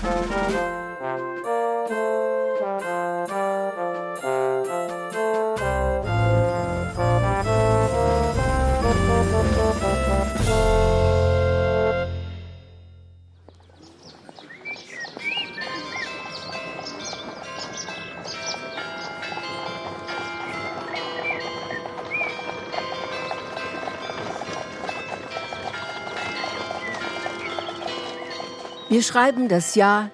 Wir schreiben das Jahr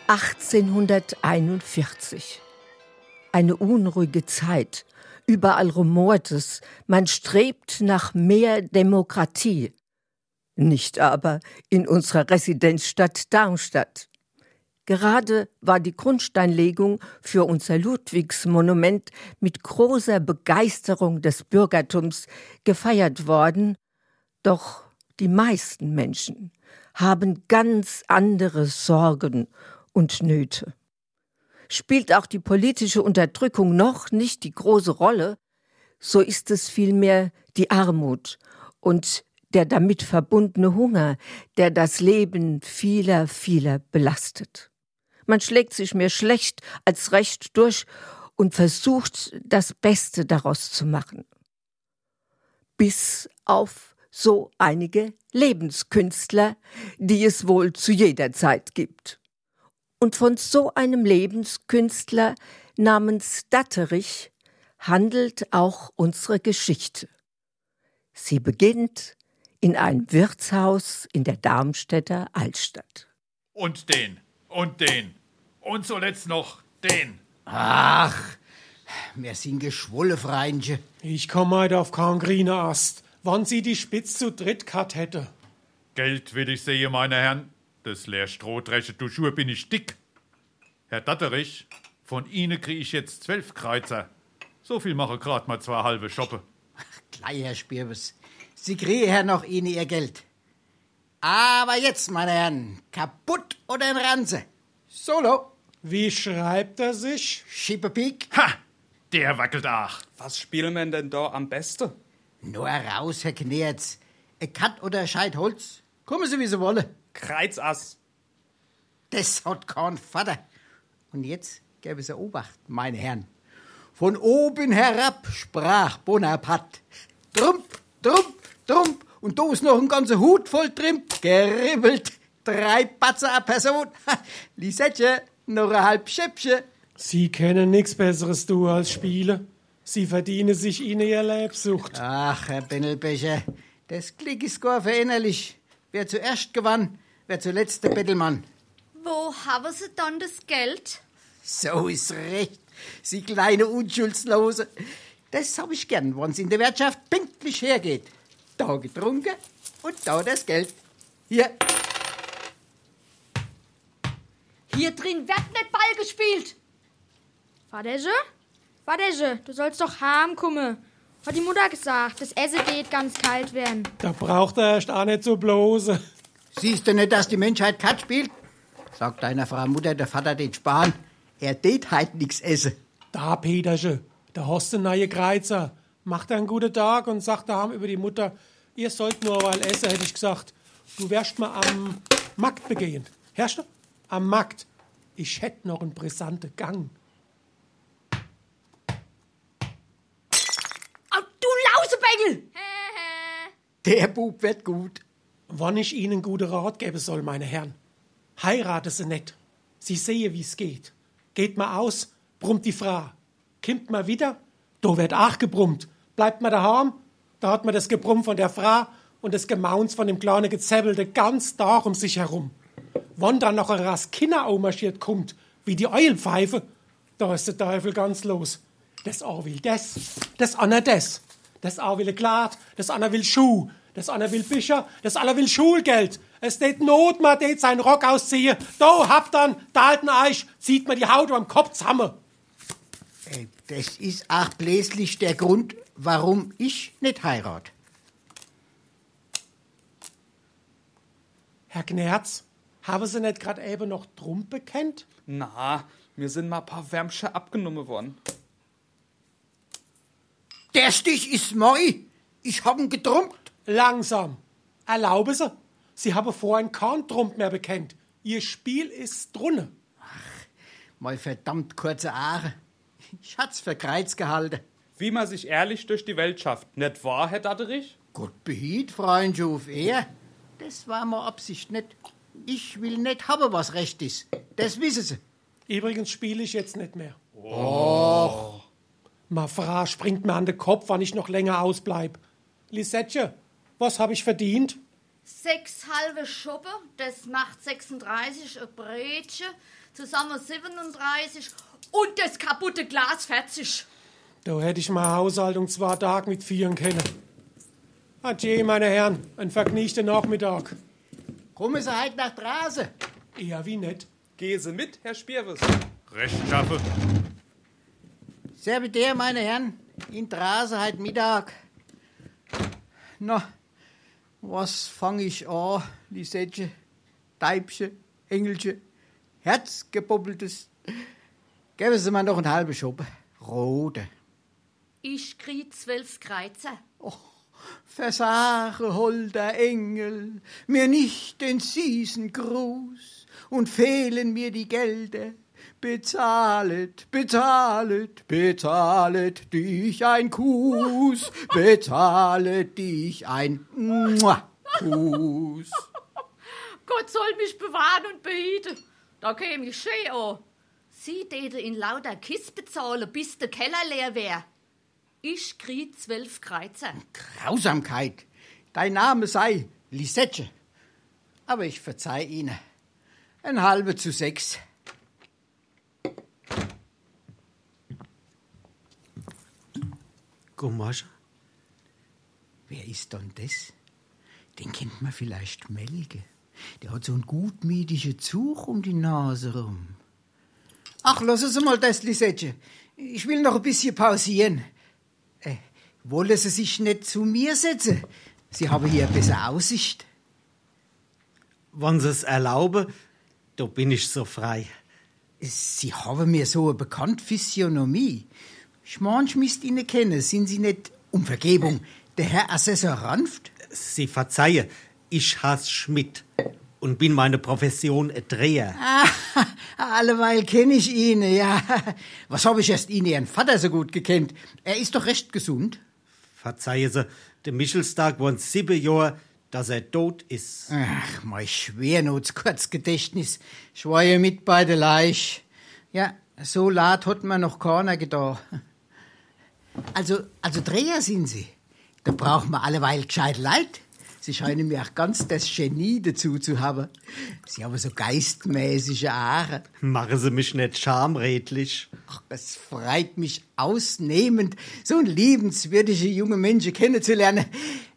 1841. Eine unruhige Zeit. Überall rumort es. Man strebt nach mehr Demokratie. Nicht aber in unserer Residenzstadt Darmstadt. Gerade war die Grundsteinlegung für unser Ludwigsmonument mit großer Begeisterung des Bürgertums gefeiert worden. Doch die meisten Menschen haben ganz andere Sorgen und Nöte. Spielt auch die politische Unterdrückung noch nicht die große Rolle, so ist es vielmehr die Armut und der damit verbundene Hunger, der das Leben vieler, vieler belastet. Man schlägt sich mehr schlecht als recht durch und versucht, das Beste daraus zu machen. Bis auf so einige Lebenskünstler, die es wohl zu jeder Zeit gibt. Und von so einem Lebenskünstler namens Datterich handelt auch unsere Geschichte. Sie beginnt in einem Wirtshaus in der Darmstädter Altstadt. Und den. Und zuletzt noch den. Ach, wir sind geschwolle, Freundchen. Ich komm heute auf keinen grünen Ast. Wann sie die Spitz zu dritt gehabt hätte. Geld will ich sehen, meine Herren. Das leer Strohdresche du Schuhe bin ich dick. Herr Datterich, von Ihnen krieg ich jetzt 12 Kreuzer. So viel mache grad mal 2 halbe Schoppe. Ach, gleich, Herr Spirbes. Sie kriegen ja noch Ihnen Ihr Geld. Aber jetzt, meine Herren, kaputt oder in Ranze? Solo. Wie schreibt er sich? Schippepiek. Ha! Der wackelt auch. Was spielen wir denn da am besten? Nur raus, Herr Knerz. Ein Katt oder ein Scheit Holz. Kommen Sie, wie Sie wollen. Kreizass. Das hat kein Vater. Und jetzt gäbe es Obacht, meine Herren. Von oben herab sprach Bonaparte. Trump, trump, trump. Und da ist noch ein ganzer Hut voll Trimp. Geribbelt. 3 Batzer a Person. Lisettchen, noch ein halb Schäppchen. Sie kennen nichts Besseres du als Spiele. Sie verdienen sich ihnen ihr Lebsucht. Ach, Herr Bennelbecher, das Glück ist gar verinnerlich. Wer zuerst gewann, wer zuletzt der Bettelmann. Wo haben Sie dann das Geld? So ist recht, Sie kleine Unschuldslose. Das hab ich gern, wenn's in der Wirtschaft pünktlich hergeht. Da getrunken und da das Geld. Hier. Hier drin wird nicht Ball gespielt. Vaterje, du sollst doch heimkommen. Hat die Mutter gesagt, das Essen geht ganz kalt werden. Da braucht er erst auch nicht so bloße. Siehst du nicht, dass die Menschheit Kat spielt? Sagt deiner Frau Mutter, der Vater den sparen. Er tät halt nix essen. Da, Petersche, da hast du neue Kreuzer. Macht einen guten Tag und sagt daheim über die Mutter, ihr sollt nur weil essen, hätte ich gesagt. Du wärst mal am Markt begehen. Hörst du? Am Markt. Ich hätt noch einen brisanten Gang. Du Lausebengel! Der Bub wird gut. Wann ich Ihnen gute Rat geben soll, meine Herren. Heirate sie nicht. Sie sehe, wie's geht. Geht mal aus, brummt die Frau. Kimmt mal wieder, da wird auch gebrummt. Bleibt mal daheim, da hat man das Gebrumm von der Frau und das Gemauns von dem kleinen Gezäbbelte ganz Tag um sich herum. Wann dann noch ein Rast Kinder marschiert kommt, wie die Eulenpfeife, da ist der Teufel ganz los. Das eine will das andere das. Das eine will ein Glad, das andere will Schuh, das andere will Bücher, das andere will Schulgeld. Es tät Not, man tät seinen Rock ausziehen. Da habt dann, da alten Eich, zieht man die Haut am Kopf zusammen. Das ist auch bläslich der Grund, warum ich nicht heirat. Herr Knerz, haben Sie nicht gerade eben noch Trumpe kennt? Na, mir sind mal ein paar Wärmsche abgenommen worden. Der Stich ist moi. Ich hab ihn getrunken. Langsam. Erlaube Sie. Sie haben vorhin keinen Trump mehr bekennt. Ihr Spiel ist drunne. Mal verdammt kurze Aare. Ich hat's für Kreuz gehalten. Wie man sich ehrlich durch die Welt schafft. Nicht wahr, Herr Datterich? Gott behielt, Freund Schuf, er. Das war mal Absicht nicht. Ich will nicht haben, was recht ist. Das wissen Sie. Übrigens spiele ich jetzt nicht mehr. Och. Ma Fra springt mir an den Kopf, wann ich noch länger ausbleib. Lisette, was hab ich verdient? 6 halbe Schuppe, das macht 36, ein Brötchen, zusammen 37 und das kaputte Glas 40. Da hätte ich mal Haushaltung 2 Tage mit 4 können. Adieu, meine Herren, ein vergnügten Nachmittag. Kommen Sie heute nach draußen. Eher wie nicht. Gehen Sie mit, Herr Spierwes. Recht schaffe. Serviteur, meine Herren, in draußen heute Mittag. Na, was fang ich an, Lisette, Deibchen, Engelchen, Herzgebubbeltes. Geben Sie mir noch einen halben Schuppen. Rote. Ich krieg 12 Kreuzer. Versage, holder Engel, mir nicht den süßen Gruß und fehlen mir die Gelder. Bezahlet, bezahlet, bezahlet dich ein Kuss, bezahlet dich ein Kuss. Gott soll mich bewahren und behüten. Da käme ich schön an. Sie täte in lauter Kiss bezahlen, bis der Keller leer wär. Ich krieg 12 Kreuzer. Grausamkeit. Dein Name sei Lisette. Aber ich verzeih Ihnen. 5:6. Gummasche? Wer ist denn das? Den kennt man vielleicht Melke. Der hat so einen gutmütigen Zug um die Nase rum. Ach, lassen Sie mal das, Lisette. Ich will noch ein bisschen pausieren. Wollen Sie sich nicht zu mir setzen? Sie haben hier besser Aussicht. Wenn Sie es erlauben, da bin ich so frei. Sie haben mir so eine bekannte Physiognomie. Ich müsst Ihnen kennen. Sind Sie nicht, um Vergebung, der Herr Assessor Ranft? Sie verzeihe, ich heiß Schmidt und bin meine Profession ein Dreher. Alleweil kenne ich ihn, ja. Was habe ich erst ihn, Ihren Vater, so gut gekannt? Er ist doch recht gesund. Verzeihe Sie, der Michelstag wohnt 7 Jahre, dass er tot ist. Ach, mein Schwernots-Kurzgedächtnis. Ich war ja mit bei der Leich. Ja, so laut hat mir noch keiner gedacht. Also Dreher sind Sie. Da braucht man alleweil gescheit Leid. Sie scheinen mir auch ganz das Genie dazu zu haben. Sie haben so geistmäßige Haare. Machen Sie mich nicht schamredlich. Ach, es freut mich ausnehmend, so einen liebenswürdigen jungen Menschen kennenzulernen.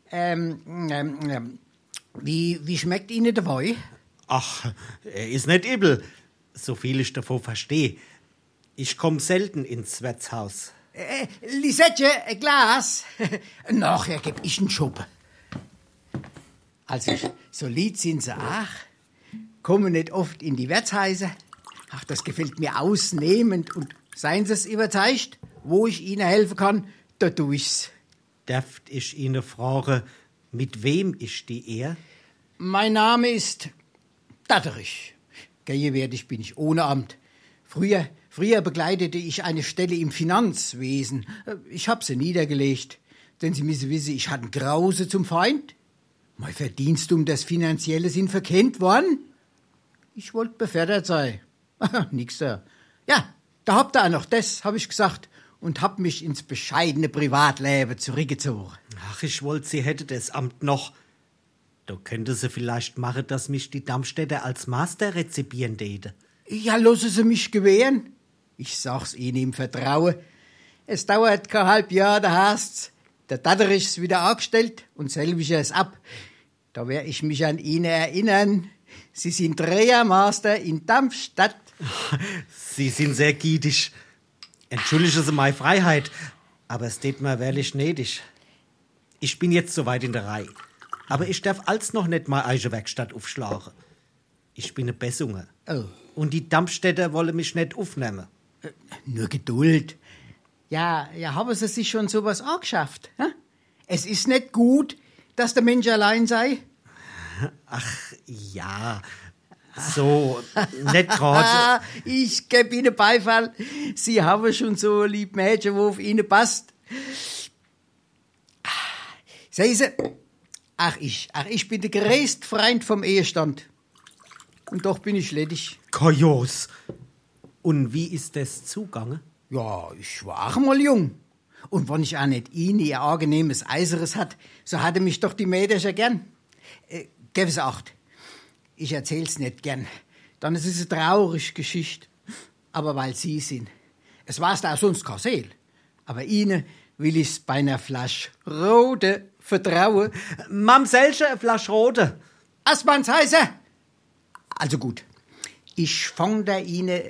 Wie schmeckt Ihnen der Wein? Ach, er ist nicht übel, so viel ich davon verstehe. Ich komm selten ins Wirtshaus. Lisette, ein Glas. Nachher geb ich einen Schuppen. Also, so lieb sind sie auch. Kommen nicht oft in die Wirtshäuser. Ach, das gefällt mir ausnehmend. Und seien Sie es überzeugt, wo ich Ihnen helfen kann, da tu ich's. Darf ich Ihnen fragen, mit wem ich die Ehr? Mein Name ist Datterich. Gegenwärtig bin ich ohne Amt. Früher begleitete ich eine Stelle im Finanzwesen. Ich hab sie niedergelegt. Denn Sie müssen wissen, ich hatte Grause zum Feind. Mein Verdienst um das Finanzielle sind verkennt worden. Ich wollte befördert sein. Nix da. Ja, da habt ihr auch noch das, hab ich gesagt. Und hab mich ins bescheidene Privatleben zurückgezogen. Ach, ich wollte, Sie hätte das Amt noch. Da könnte sie vielleicht machen, dass mich die Darmstädter als Master rezipieren täte. Ja, lassen Sie mich gewähren. Ich sag's Ihnen im Vertrauen. Es dauert kein halb Jahr, da heißt's, der Datterich ist wieder angestellt und selbiger ist ab. Da wär ich mich an Ihnen erinnern. Sie sind Drehermaster in Darmstadt. Sie sind sehr gietig. Entschuldigen Sie meine Freiheit, aber es tät mir wirklich nötig. Ich bin jetzt soweit in der Reihe. Aber ich darf als noch nicht meine eigene Werkstatt aufschlagen. Ich bin ein Bessunger. Oh. Und die Darmstädter wollen mich nicht aufnehmen. Nur Geduld. Ja, haben Sie sich schon sowas angeschafft? Hm? Es ist nicht gut, dass der Mensch allein sei. Ach, ja. So, nicht gerade. Ich gebe Ihnen Beifall. Sie haben schon so ein lieb Mädchen, wo auf Ihnen passt. Sehen Sie, ich bin der größte Freund vom Ehestand. Und doch bin ich ledig. Kajos. Und wie ist das zugange? Ja, ich war auch mal jung. Und wenn ich auch nicht Ihnen ihr angenehmes Eiseres hat, so hatte mich doch die Mädchen ja gern. Geben Sie Acht. Ich erzähl's nicht gern. Dann ist es eine traurige Geschichte. Aber weil Sie sind. Es war's da auch sonst kein Seel. Aber Ihnen will ich's bei einer Flasche Rote vertrauen. Mamsellchen, eine Flasche Rote. Assmanns heiße. Also gut. Ich fang da Ihnen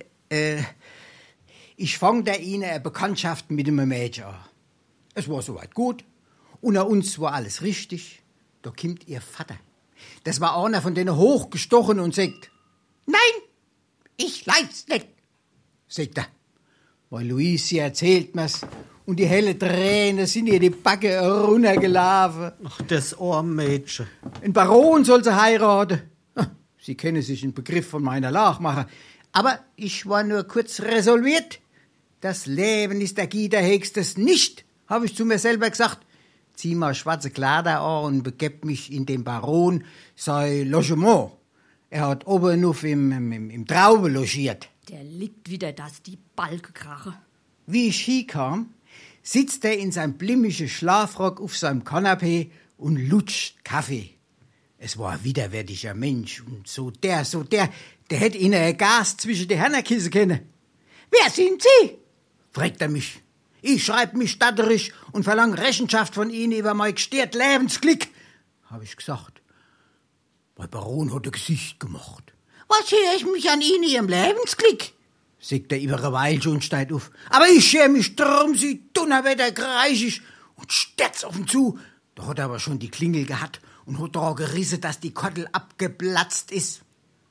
eine Bekanntschaft mit einem Mädchen an. Es war soweit gut. Unter uns war alles richtig. Da kommt Ihr Vater. Das war einer von denen hochgestochen und sagt, nein, ich leid's nicht, sagt er. Weil Luise erzählt mir's und die helle Tränen sind ihr die Backe runtergelaufen. Ach, das arme Mädchen. Ein Baron soll sie heiraten. Sie können sich einen Begriff von meiner Lage machen. Aber ich war nur kurz resolviert. Das Leben ist der Gitter höchstes nicht, habe ich zu mir selber gesagt. Zieh mal schwarze Kleider an und begeb mich in den Baron sein Logement. Er hat oben auf im Traube logiert. Der liegt wieder, dass die Balke krache. Wie ich hinkam, sitzt er in seinem blimmigen Schlafrock auf seinem Kanapee und lutscht Kaffee. Es war ein widerwärtiger Mensch und der hätte ihnen ein Gas zwischen die Hörner kissen können. Wer sind Sie? Fragt er mich. Ich schreib mich statterisch und verlang Rechenschaft von Ihnen über mein gestört Lebensglück, hab ich gesagt. Der Baron hat ein Gesicht gemacht. Was schäme ich mich an Ihnen, Ihrem Lebensglück? Sagt er über eine Weile und steigt auf. Aber ich schäme mich drum, Sie Donnerwetter kreischig und stürzt auf ihn zu. Da hat er aber schon die Klingel gehabt und hat daran gerissen, dass die Kottel abgeplatzt ist.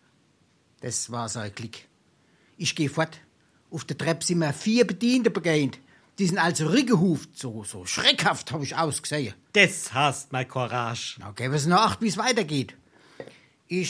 Das war sein Glück. Ich geh fort. Auf der Treppe sind mir 4 Bediente begegnet. Die sind also rückgehuft, so schreckhaft hab ich ausgesehen. Das hast mein Courage. Na, geben Sie noch Acht, wie's weitergeht. Ich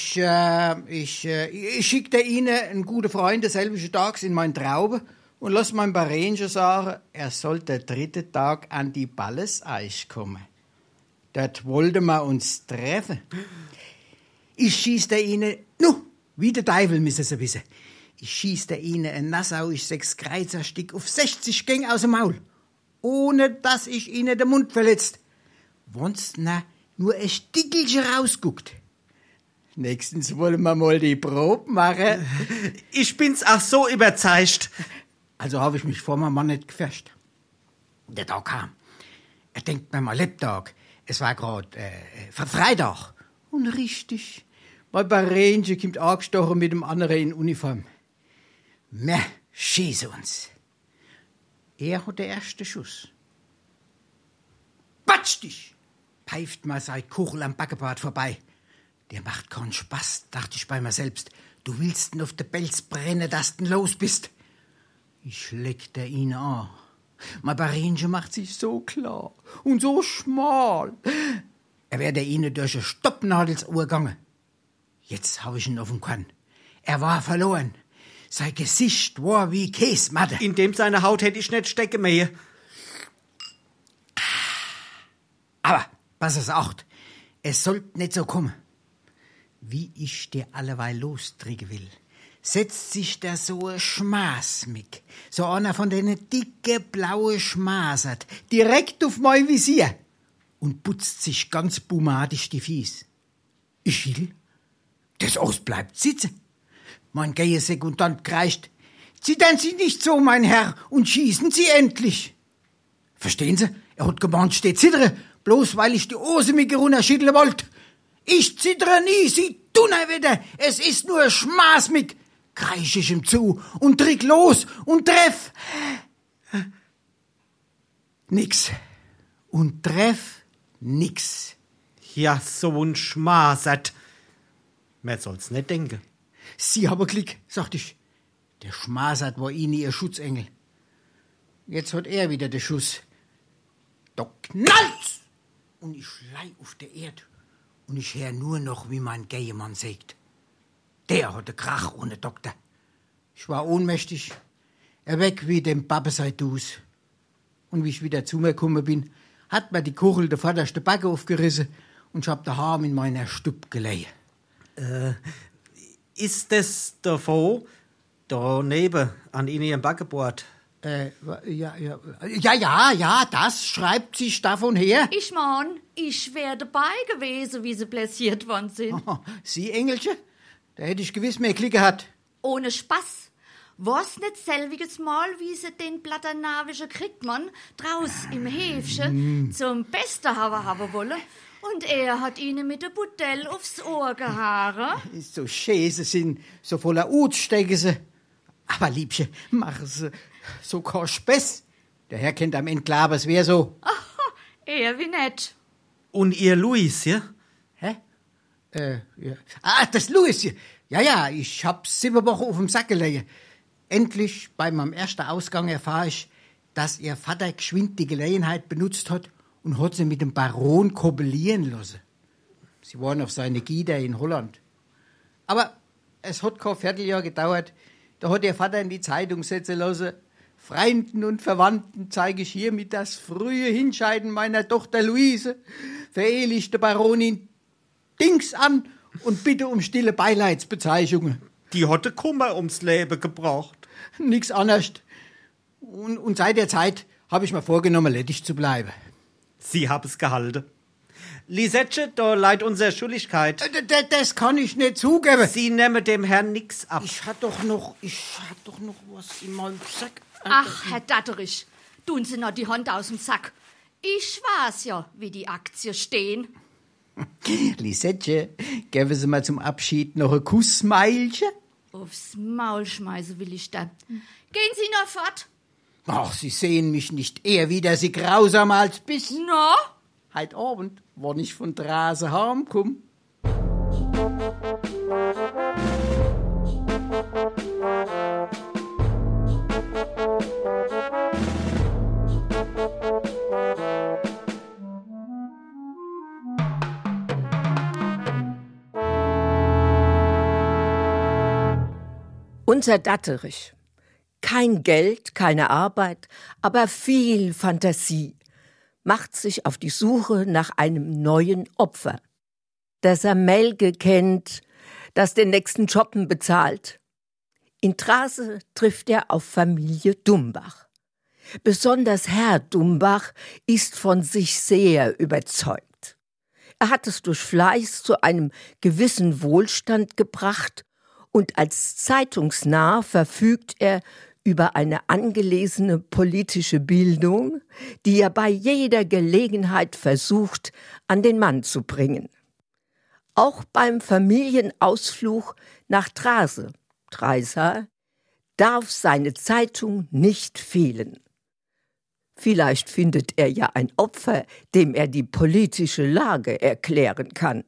schickte Ihnen einen guten Freund desselben Tags in mein Traube und lass meinem Barenchen sagen, er soll der 3. Tag an die Balleseich kommen. Dort wollten wir uns treffen. Ich schießte Ihnen, wie der Teufel müssen Sie wissen. Ich schießte Ihnen ein nassauisch 6 Kreuzerstück auf 60 Gänge aus dem Maul, ohne dass ich Ihnen den Mund verletzt. Wenn's nur ein Stickelchen rausguckt. Nächstens wollen wir mal die Probe machen. Ich bin's auch so überzeugt. Also habe ich mich vor meinem Mann nicht gefärscht. Der Tag kam. Er denkt mir mal Lebtag. Es war grad Freitag. Und richtig, mein Barenchen kommt angestochen mit dem anderen in Uniform. Wir schießen uns. Er hat den ersten Schuss. Batsch dich! Pfeift mal sein Kuchel am Backebart vorbei. Der macht keinen Spaß, dachte ich bei mir selbst. Du willst ihn auf den Pelz brennen, dass du los bist. Ich leckte ihn an. Mein Barenchen macht sich so klar und so schmal. Er wäre ihnen durch ein Stoppnadelsohr gegangen. Jetzt hab ich ihn auf dem Korn. Er war verloren. Sein Gesicht war wie Käsematte. In dem seine Haut hätte ich nicht stecken mehr. Aber, pass es acht, es sollte nicht so kommen. Wie ich dir alleweil lostriegen will, setzt sich da so ein Schmaß mit. So einer von denen dicke, blaue Schmasert, direkt auf mein Visier und putzt sich ganz bumadisch die Fies. Ich schiel, das Aus bleibt sitzen. Mein Gehesekundant kreischt, zittern Sie nicht so, mein Herr, und schießen Sie endlich. Verstehen Sie? Er hat gemeint, steht zittere, bloß weil ich die Hose mit runterschütteln wollt. Ich zittere nie, Sie Donnerwetter, es ist nur Schmaß mit, kreisch ich ihm zu und trick los und treff. Nix. Und treff nix. Ja, so ein Schmasert. Man soll's nicht denken. Sie haben Glück, sagt ich. Der Schmasert war Ihnen Ihr Schutzengel. Jetzt hat er wieder den Schuss. Da knallt's! Und ich schlei auf der Erde. Und ich hör nur noch, wie mein Gehemann sagt. der hatte Krach ohne Doktor. Ich war ohnmächtig, weg wie dem Babbeseidus. Und wie ich wieder zu mir gekommen bin, hat mir die Kuchel der vorderste Backe aufgerissen und ich hab daheim in meiner Stube gelegen. Ist das davon, da neben, an Ihrem Backebord? Ja, das schreibt sich davon her. Ich mein, ich wär dabei gewesen, wie sie blessiert worden sind. Oh, Sie, Engelchen? Da hätte ich gewiss mehr Glück gehabt. Ohne Spaß. Was nicht selbiges Mal, wie sie den Platternavischen Kriegmann draus im Häfchen zum Besten haben wollen. Und er hat ihnen mit der Budell aufs Ohr gehauen. So schön sie sind, so voller Ut stecken sie. Aber Liebchen, machen sie so kein Spaß. Der Herr kennt am Ende klar, es wär so. Aha, er wie nett. Und ihr Luis, ja? Hä? Ja. Das Louis hier. Ja, ich hab's 7 Wochen auf dem Sack gelegen. Endlich, bei meinem ersten Ausgang, erfahre ich, dass ihr Vater geschwind die Gelegenheit benutzt hat und hat sie mit dem Baron koppelieren lassen. Sie waren auf seine Gieder in Holland. Aber es hat kein Vierteljahr gedauert. Da hat ihr Vater in die Zeitung setzen lassen: Freunden und Verwandten zeige ich hiermit das frühe Hinscheiden meiner Tochter Luise, verehelichte Baronin Dings an und bitte um stille Beileidsbezeichnungen. Die hatte Kummer ums Leben gebracht. Nix anderes. Und seit der Zeit habe ich mir vorgenommen, ledig zu bleiben. Sie haben es gehalten. Lisette, da leid unsere Schuldigkeit. Das kann ich nicht zugeben. Sie nehmen dem Herrn nix ab. Ich hatte doch noch was in meinem Sack. Ach, Herr Datterich, tun Sie noch die Hand aus dem Sack. Ich weiß ja, wie die Aktien stehen. Lisette, geben Sie mal zum Abschied noch ein Kussmeilchen? Aufs Maul schmeißen will ich dann. Gehen Sie noch fort. Ach, Sie sehen mich nicht eher wieder, Sie grausamer als bis. No? Heut Abend, wann ich von Drase heimkomm. Unser Datterich. Kein Geld, keine Arbeit, aber viel Fantasie. Macht sich auf die Suche nach einem neuen Opfer. Das er Melke kennt, das den nächsten Schoppen bezahlt. In Trase trifft er auf Familie Dumbach. Besonders Herr Dumbach ist von sich sehr überzeugt. Er hat es durch Fleiß zu einem gewissen Wohlstand gebracht und als Zeitungsnarr verfügt er über eine angelesene politische Bildung, die er bei jeder Gelegenheit versucht, an den Mann zu bringen. Auch beim Familienausflug nach Trase, Treisa, darf seine Zeitung nicht fehlen. Vielleicht findet er ja ein Opfer, dem er die politische Lage erklären kann.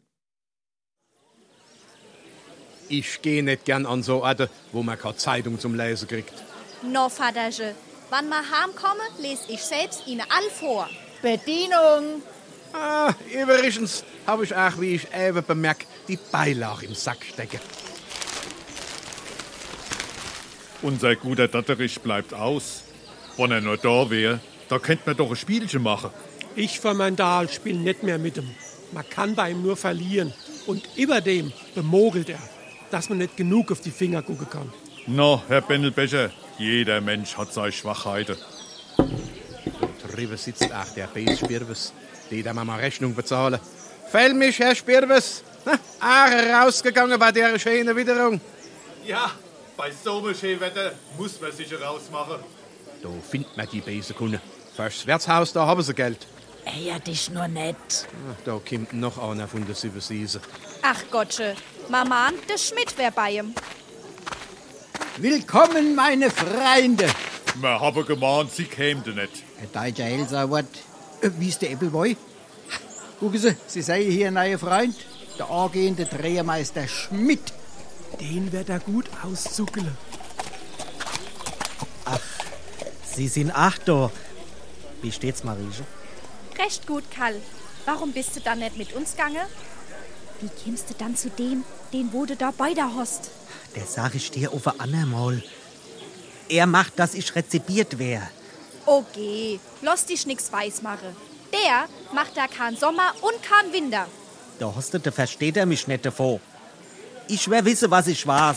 Ich gehe nicht gern an so Orte, wo man keine Zeitung zum Lesen kriegt. No, Vaterche, wann wir heimkommen, lese ich selbst Ihnen all vor. Bedienung! Übrigens habe ich auch, wie ich eben bemerkt, die Beilage im Sack stecken. Unser guter Datterich bleibt aus. Wenn er nur da wäre, da könnte man doch ein Spielchen machen. Ich für mein Dahl spiel nicht mehr mit ihm. Man kann bei ihm nur verlieren. Und überdem bemogelt er, dass man nicht genug auf die Finger gucken kann. No, Herr Bendelbecher, jeder Mensch hat seine Schwachheiten. Drüben sitzt auch der B-Spirwes, die da mal Rechnung bezahlen. Fäll mich, Herr Spirwes. Auch rausgegangen bei der schönen Witterung. Ja, bei so einem schönen Wetter muss man sich rausmachen. Da findet man die Besenkunde. Fürs Wirtshaus, da haben sie Geld. Ja, dich nur nicht. Da kommt noch einer von der Silversiese. Ach Gottsche, Mama, der Schmidt wär bei ihm. Willkommen, meine Freunde. Wir haben gemahnt, sie kämen nicht. Ein deutscher Hälserwort. Wie ist der Äppelboy? Gucken Sie, Sie sehen hier ein neuer Freund. Der angehende Drehermeister Schmidt. Den wird er gut auszuckeln. Ach, Sie sind da. Wie steht's, Marieche? Recht gut, Karl. Warum bist du dann nicht mit uns gegangen? Wie kämst du dann zu dem, den wo du da bei der hast? Der sag ich dir auf ein andermal. Er macht, dass ich rezipiert wär. Okay, lass dich nix weiß machen. Der macht da keinen Sommer und keinen Winter. Da hostete versteht er mich nicht davor. Ich wär wisse, was ich weiß.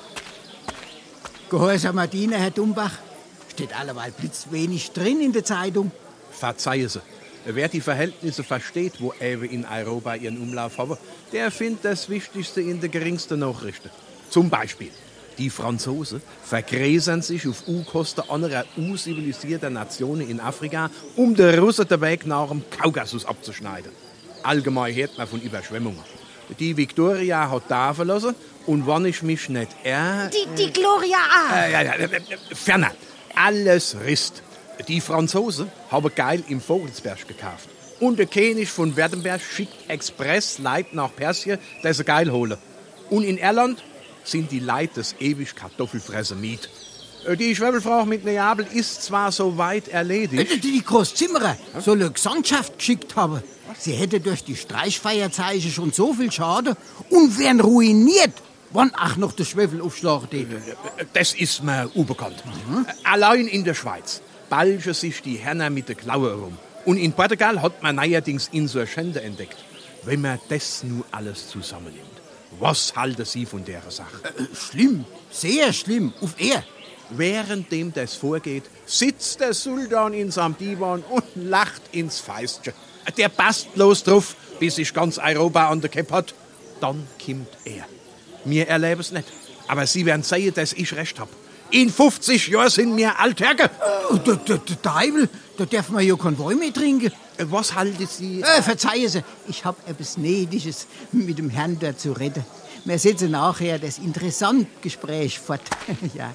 Gehorsamer Diener, Herr Dumbach. Steht alleweil blitzwenig drin in der Zeitung. Verzeihen Sie. Wer die Verhältnisse versteht, wo Ewe in Europa ihren Umlauf haben, der findet das Wichtigste in der geringsten Nachrichten. Zum Beispiel, die Franzosen vergräsern sich auf U-Kosten anderer U-zivilisierter Nationen in Afrika, um den Russen den Weg nach dem Kaukasus abzuschneiden. Allgemein hört man von Überschwemmungen. Die Victoria hat da verlassen und wenn ich mich nicht irre... Die Gloria A. Ferner, alles Rist. Die Franzosen haben Geil im Vogelsberg gekauft. Und der König von Werdenberg schickt Express Leute nach Persien, die sie Geil holen. Und in Irland sind die Leute des ewig Kartoffelfressen Miet. Die Schwebelfrau mit Neapel ist zwar so weit erledigt... Die Großzimmerer soll eine Gesandtschaft geschickt haben. Sie hätte durch die Streichfeierzeichen schon so viel Schaden und wären ruiniert, wann auch noch der Schwefel aufschlagen täte. Das ist mir unbekannt. Allein in der Schweiz balgen sich die Herren mit der Klaue herum. Und in Portugal hat man neuerdings Insurgente entdeckt. Wenn man das nur alles zusammennimmt, was halten Sie von der Sache? Schlimm, sehr schlimm, auf er. Währenddem das vorgeht, sitzt der Sultan in seinem Divan und lacht ins Feistchen. Der passt bloß drauf, bis sich ganz Europa an der Kepp hat. Dann kommt er. Wir erleben es nicht. Aber Sie werden sehen, dass ich recht hab. In 50 Jahren sind wir Altherge. Der Teufel, da darf man ja kein Wein mehr trinken. Was halten Sie? Verzeihen Sie, ich hab etwas Nötiges mit dem Herrn da zu reden. Wir setzen nachher das interessante Gespräch fort. Ja.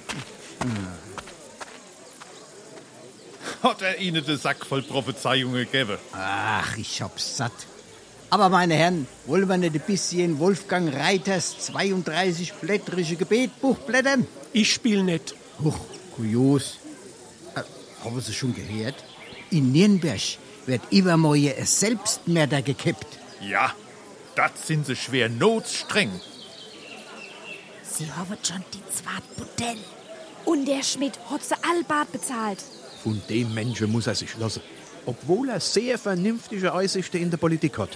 Hat er Ihnen den Sack voll Prophezeiungen gegeben? Ach, ich hab's satt. Aber, meine Herren, wollen wir nicht ein bisschen Wolfgang Reiters 32-blättrige Gebetbuch blättern? Ich spiel nicht. Huch, kurios. Haben Sie schon gehört? In Nürnberg wird übermorgen ein Selbstmörder gekippt. Ja, das sind sie schwer notstreng. Sie haben schon die zweite Bordell. Und der Schmidt hat sie allbart bezahlt. Von dem Menschen muss er sich lassen. Obwohl er sehr vernünftige Aussichten in der Politik hat.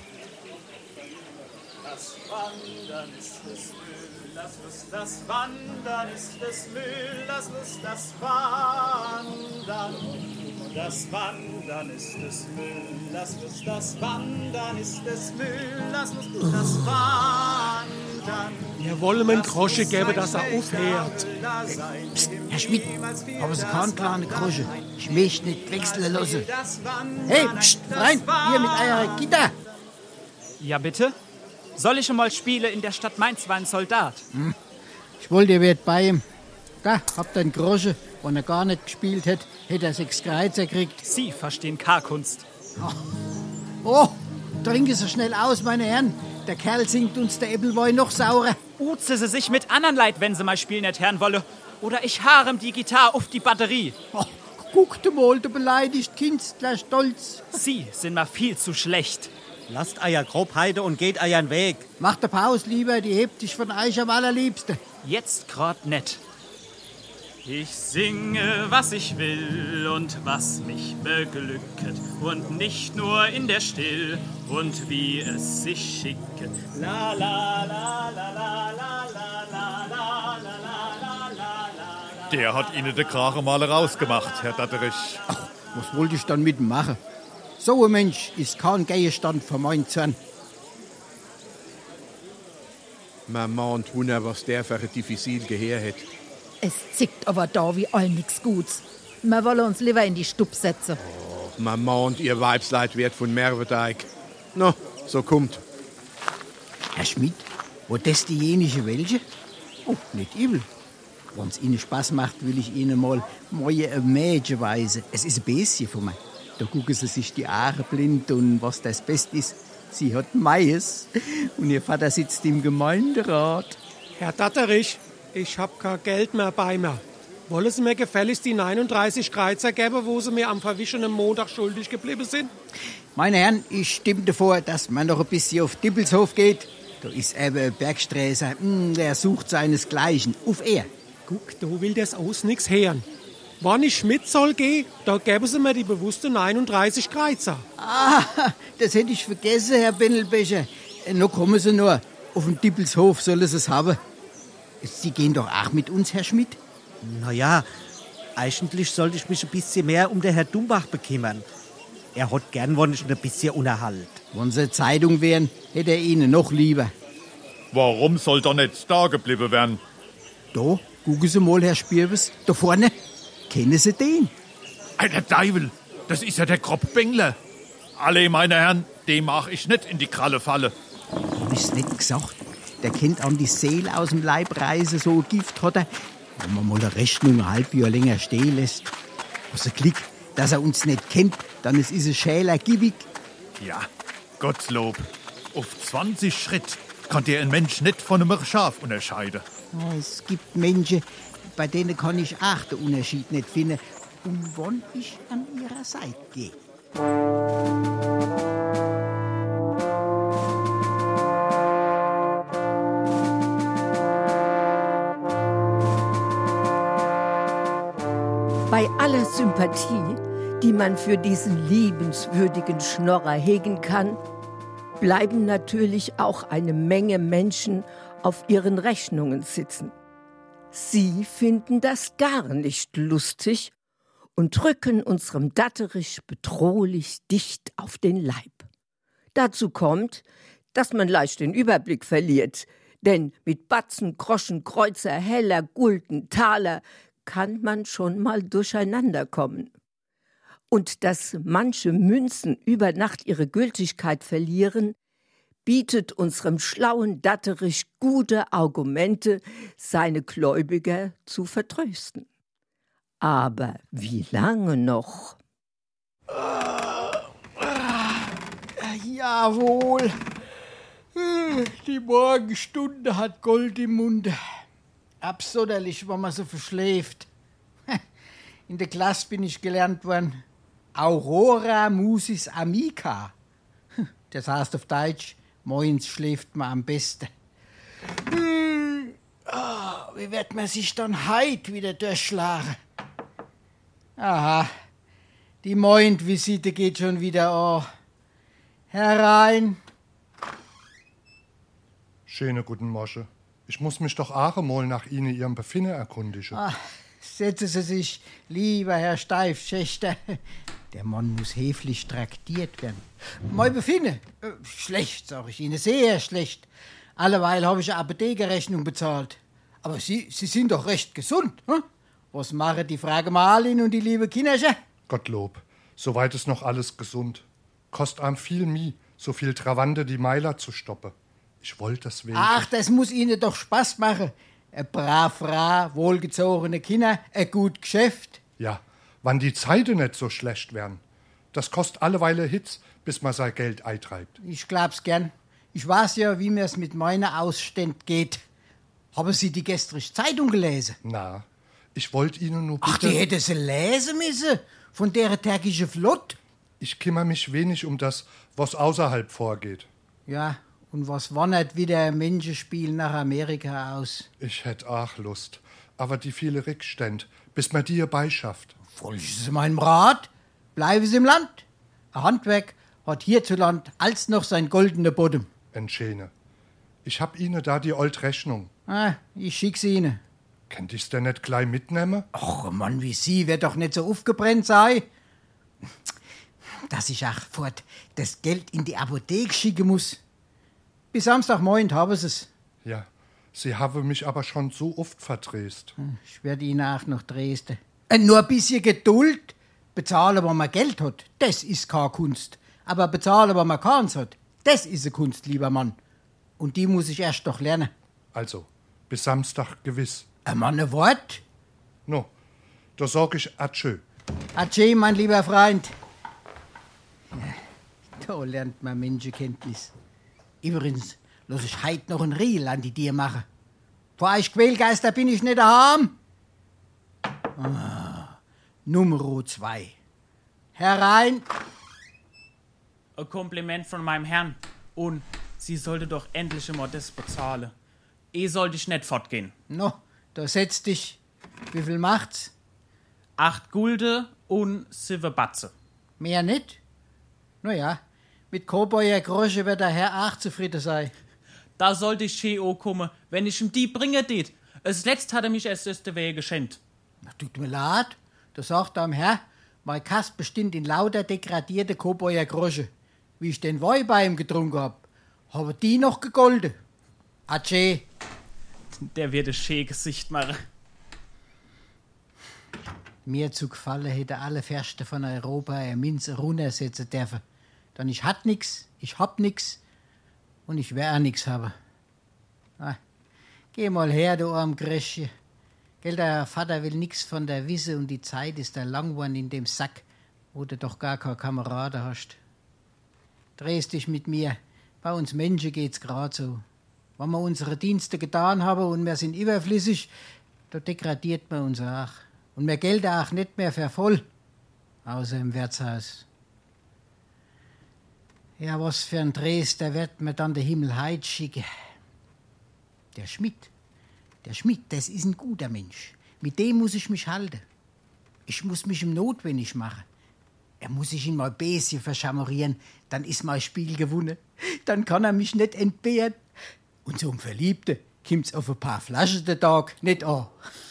Das Wandern ist des Müllers Lust, das Wandern ist des Müllers Lust, das Wandern. Das Wandern ist des Müllers Lust, das Wandern ist des Müllers Lust, das Wandern. Wir wollen ihm Grosche geben, dass er aufhört. Psst, Herr Schmidt, haben Sie keinen kleinen Grosche? Ich möchte nicht wechseln lassen. Hey, psst, rein, hier mit eurer Gitter. Ja, bitte? Soll ich einmal spielen? In der Stadt Mainz war ein Soldat. Ich wollte, ihr wärt bei ihm. Da, habt ihr einen Grosche. Wenn er gar nicht gespielt hätte, hätte er 6 Kreuzer gekriegt. Sie verstehen K-Kunst. Oh, trinken Sie schnell aus, meine Herren. Der Kerl singt uns der Äppelwein noch saurer. Uze sie sich mit anderen Leid, wenn sie mal spielen nicht hören wolle. Oder ich harem die Gitarre auf die Batterie. Oh, guckte mal, der beleidigt Künstler stolz. Sie sind mal viel zu schlecht. Lasst euer Grobheide und geht euren Weg. Macht der Pause lieber, die hebt dich von euch am allerliebsten. Jetzt grad nett. Ich singe, was ich will und was mich beglücket und nicht nur in der Still und wie es sich schicke. La la la la la la la la la la la. Der hat Ihnen den Krachen mal rausgemacht, Herr Datterich. Ach, was wollte ich dann mit ihm machen? So ein Mensch ist kein Gegenstand für meinen Zorn. Man mahnt wunder, was der für ein diffizil Gehör hat. Es zickt aber da wie all nix Guts. Wir wollen uns lieber in die Stub setzen. Oh, man mahnt, ihr Weibsleid wird von Merwedeig. No, so kommt. Herr Schmidt, wo das diejenige welche? Oh, nicht übel. Wenn es Ihnen Spaß macht, will ich Ihnen mal ein Mädchen weisen. Es ist ein bisschen von mir. Da gucken Sie sich die Haare blind und was das Beste ist. Sie hat Mais und Ihr Vater sitzt im Gemeinderat. Herr Datterich, ich hab kein Geld mehr bei mir. Wollen Sie mir gefälligst die 39 Kreuzer geben, wo Sie mir am verwischenen Montag schuldig geblieben sind? Meine Herren, ich stimme davor, dass man noch ein bisschen auf Dippelshof geht. Da ist eben ein Bergsträßer, der sucht seinesgleichen. Auf er. Guck, da will das aus nix hören. Wann ich mit soll gehen, da gäbe sie mir die bewusste 39 Kreuzer. Ah, das hätte ich vergessen, Herr Bennelbecher. Noch kommen Sie nur. Auf dem Dippelshof sollen Sie es haben. Sie gehen doch auch mit uns, Herr Schmidt? Na ja, eigentlich sollte ich mich ein bisschen mehr um den Herr Dumbach bekümmern. Er hat gern, wenn ich ein bisschen Unterhalt. Wenn Sie Zeitung wären, hätte er Ihnen noch lieber. Warum soll er nicht da geblieben werden? Da, gucken Sie mal, Herr Spierbes, da vorne. Kennen Sie den? Der Teufel, das ist ja der Kropp-Bengler. Alle, meine Herren, dem mach ich nicht in die Kralle falle. Hab ich's nicht gesagt? Der kennt an die Seele aus dem Leib reisen, so ein Gift hat er. Wenn man mal eine Rechnung ein halbes Jahr länger stehen lässt. Was ein Glück, dass er uns nicht kennt, dann ist es Schäler giebig. Ja, Gottlob. Auf 20 Schritt kann der ein Mensch nicht von einem Schaf unterscheiden. Oh, es gibt Menschen, bei denen kann ich auch den Unterschied nicht finden. Und wann ich an ihrer Seite gehe. Bei aller Sympathie, die man für diesen liebenswürdigen Schnorrer hegen kann, bleiben natürlich auch eine Menge Menschen auf ihren Rechnungen sitzen. Sie finden das gar nicht lustig und drücken unserem Datterich bedrohlich dicht auf den Leib. Dazu kommt, dass man leicht den Überblick verliert, denn mit Batzen, Groschen, Kreuzer, Heller, Gulden, Taler kann man schon mal durcheinander kommen. Und dass manche Münzen über Nacht ihre Gültigkeit verlieren, bietet unserem schlauen Datterich gute Argumente, seine Gläubiger zu vertrösten. Aber wie lange noch? Jawohl. Die Morgenstunde hat Gold im Munde. Absonderlich, wenn man so verschläft. In der Klasse bin ich gelernt worden. Aurora musis amica. Das heißt auf Deutsch, morgens schläft man am besten. Wie wird man sich dann heut wieder durchschlagen? Aha, die Moindvisite geht schon wieder an. Herein. Schöne guten Morgen. Ich muss mich doch auch mal nach Ihnen Ihrem Befinden erkundigen. Setzen Sie sich, lieber Herr Steifschächter. Der Mann muss höflich traktiert werden. Mein Befinden? Schlecht, sag ich Ihnen, sehr schlecht. Alleweil habe ich eine Apothekerrechnung bezahlt. Aber Sie sind doch recht gesund. Hm? Was machen die Frage Marlin und die liebe Kinderchen? Gottlob, soweit ist noch alles gesund. Kost einem viel Mie, so viel Travante die Meiler zu stoppen. Ich wollte das wegen. Ach, das muss Ihnen doch Spaß machen. Eine brav Frau, wohlgezogene Kinder, ein gut Geschäft. Ja, wann die Zeiten nicht so schlecht werden. Das kostet alleweile Hitz, bis man sein Geld eintreibt. Ich glaub's gern. Ich weiß ja, wie mir's mit meiner Ausständ geht. Haben Sie die gestrige Zeitung gelesen? Na, ich wollte Ihnen nur bitte... Ach, die hätte sie lesen müssen, von der türkischen Flott. Ich kümmere mich wenig um das, was außerhalb vorgeht. Ja, und was wandert wieder ein Menschenspiel nach Amerika aus? Ich hätt auch Lust, aber die viele Rückstände, bis man die beischafft. Folgen Sie meinem Rat, bleiben Sie im Land. Ein Handwerk hat hierzuland als noch sein goldener Boden. Entschene. Ich hab Ihnen da die old Rechnung. Ich schick sie Ihnen. Könnt ich's denn nicht gleich mitnehmen? Och, ein Mann wie Sie wird doch nicht so aufgebrennt sein. Dass ich auch fort das Geld in die Apotheke schicken muss. Bis Samstagmorgen haben Sie es. Ja, Sie haben mich aber schon so oft verdreht. Ich werde Ihnen auch noch Dresden. Nur ein bisschen Geduld. Bezahlen, wenn man Geld hat, das ist keine Kunst. Aber bezahlen, wenn man keins hat, das ist eine Kunst, lieber Mann. Und die muss ich erst noch lernen. Also, bis Samstag gewiss. Ein Mann, ein Wort? No, da sag ich Adieu. Adieu, mein lieber Freund. Da lernt man Menschenkenntnis. Übrigens, lass ich heut noch ein Riel an die Tier machen. Vor euch Quälgeister bin ich nicht daheim. Nummer 2. Herein. Ein Kompliment von meinem Herrn. Und Sie sollte doch endlich immer das bezahlen. Sollte ich nicht fortgehen. No, da setz dich. Wie viel macht's? 8 Gulden und 7 Batze. Mehr nicht? Ja, mit Cowboyer Grosche wird der Herr auch zufrieden sein. Da sollte ich Cheo kommen, wenn ich ihm die bringen tät. Das letzte hat er mich erst aus der Wehe geschenkt. Tut mir leid, da sagt am Herr, mein Kast bestimmt in lauter degradierte Cowboyer Grosche. Wie ich den Wein bei ihm getrunken habe die noch gegolden. Adieu. Der wird ein schön Gesicht machen. Mir zu gefallen hätte alle Fürsten von Europa eine Minze runtersetzen dürfen. Dann ich hat nix, ich hab nix und ich wär auch nix haben. Geh mal her, du arm Gräschchen. Gell, der Vater will nix von der Wisse und die Zeit ist da lang worden in dem Sack, wo du doch gar keine Kameraden hast. Drehst dich mit mir. Bei uns Menschen geht's grad so. Wenn wir unsere Dienste getan haben und wir sind überflüssig, da degradiert man uns auch. Und wir gelten auch nicht mehr für voll, außer im Wirtshaus. Ja, was für ein Dres, der wird mir dann der Himmel heit schicken. Der Schmidt, das ist ein guter Mensch. Mit dem muss ich mich halten. Ich muss mich ihm notwendig machen. Er muss sich in mein Bäschen verschamorieren, dann ist mein Spiel gewonnen. Dann kann er mich nicht entbehren. Und so ein Verliebter kommt's auf ein paar Flaschen den Tag nicht an.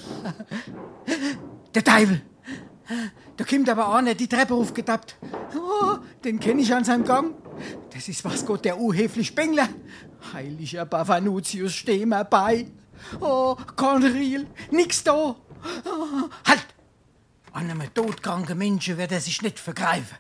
Der Teufel! Da kommt aber einer die Treppe aufgetappt. Oh, den kenn ich an seinem Gang. Das ist was Gott, der unhöfliche Spengler. Heiliger Bavanutius, steh mir bei. Oh, kein Riel, nix da. Oh, halt! An einem todkranken Menschen wird er sich nicht vergreifen.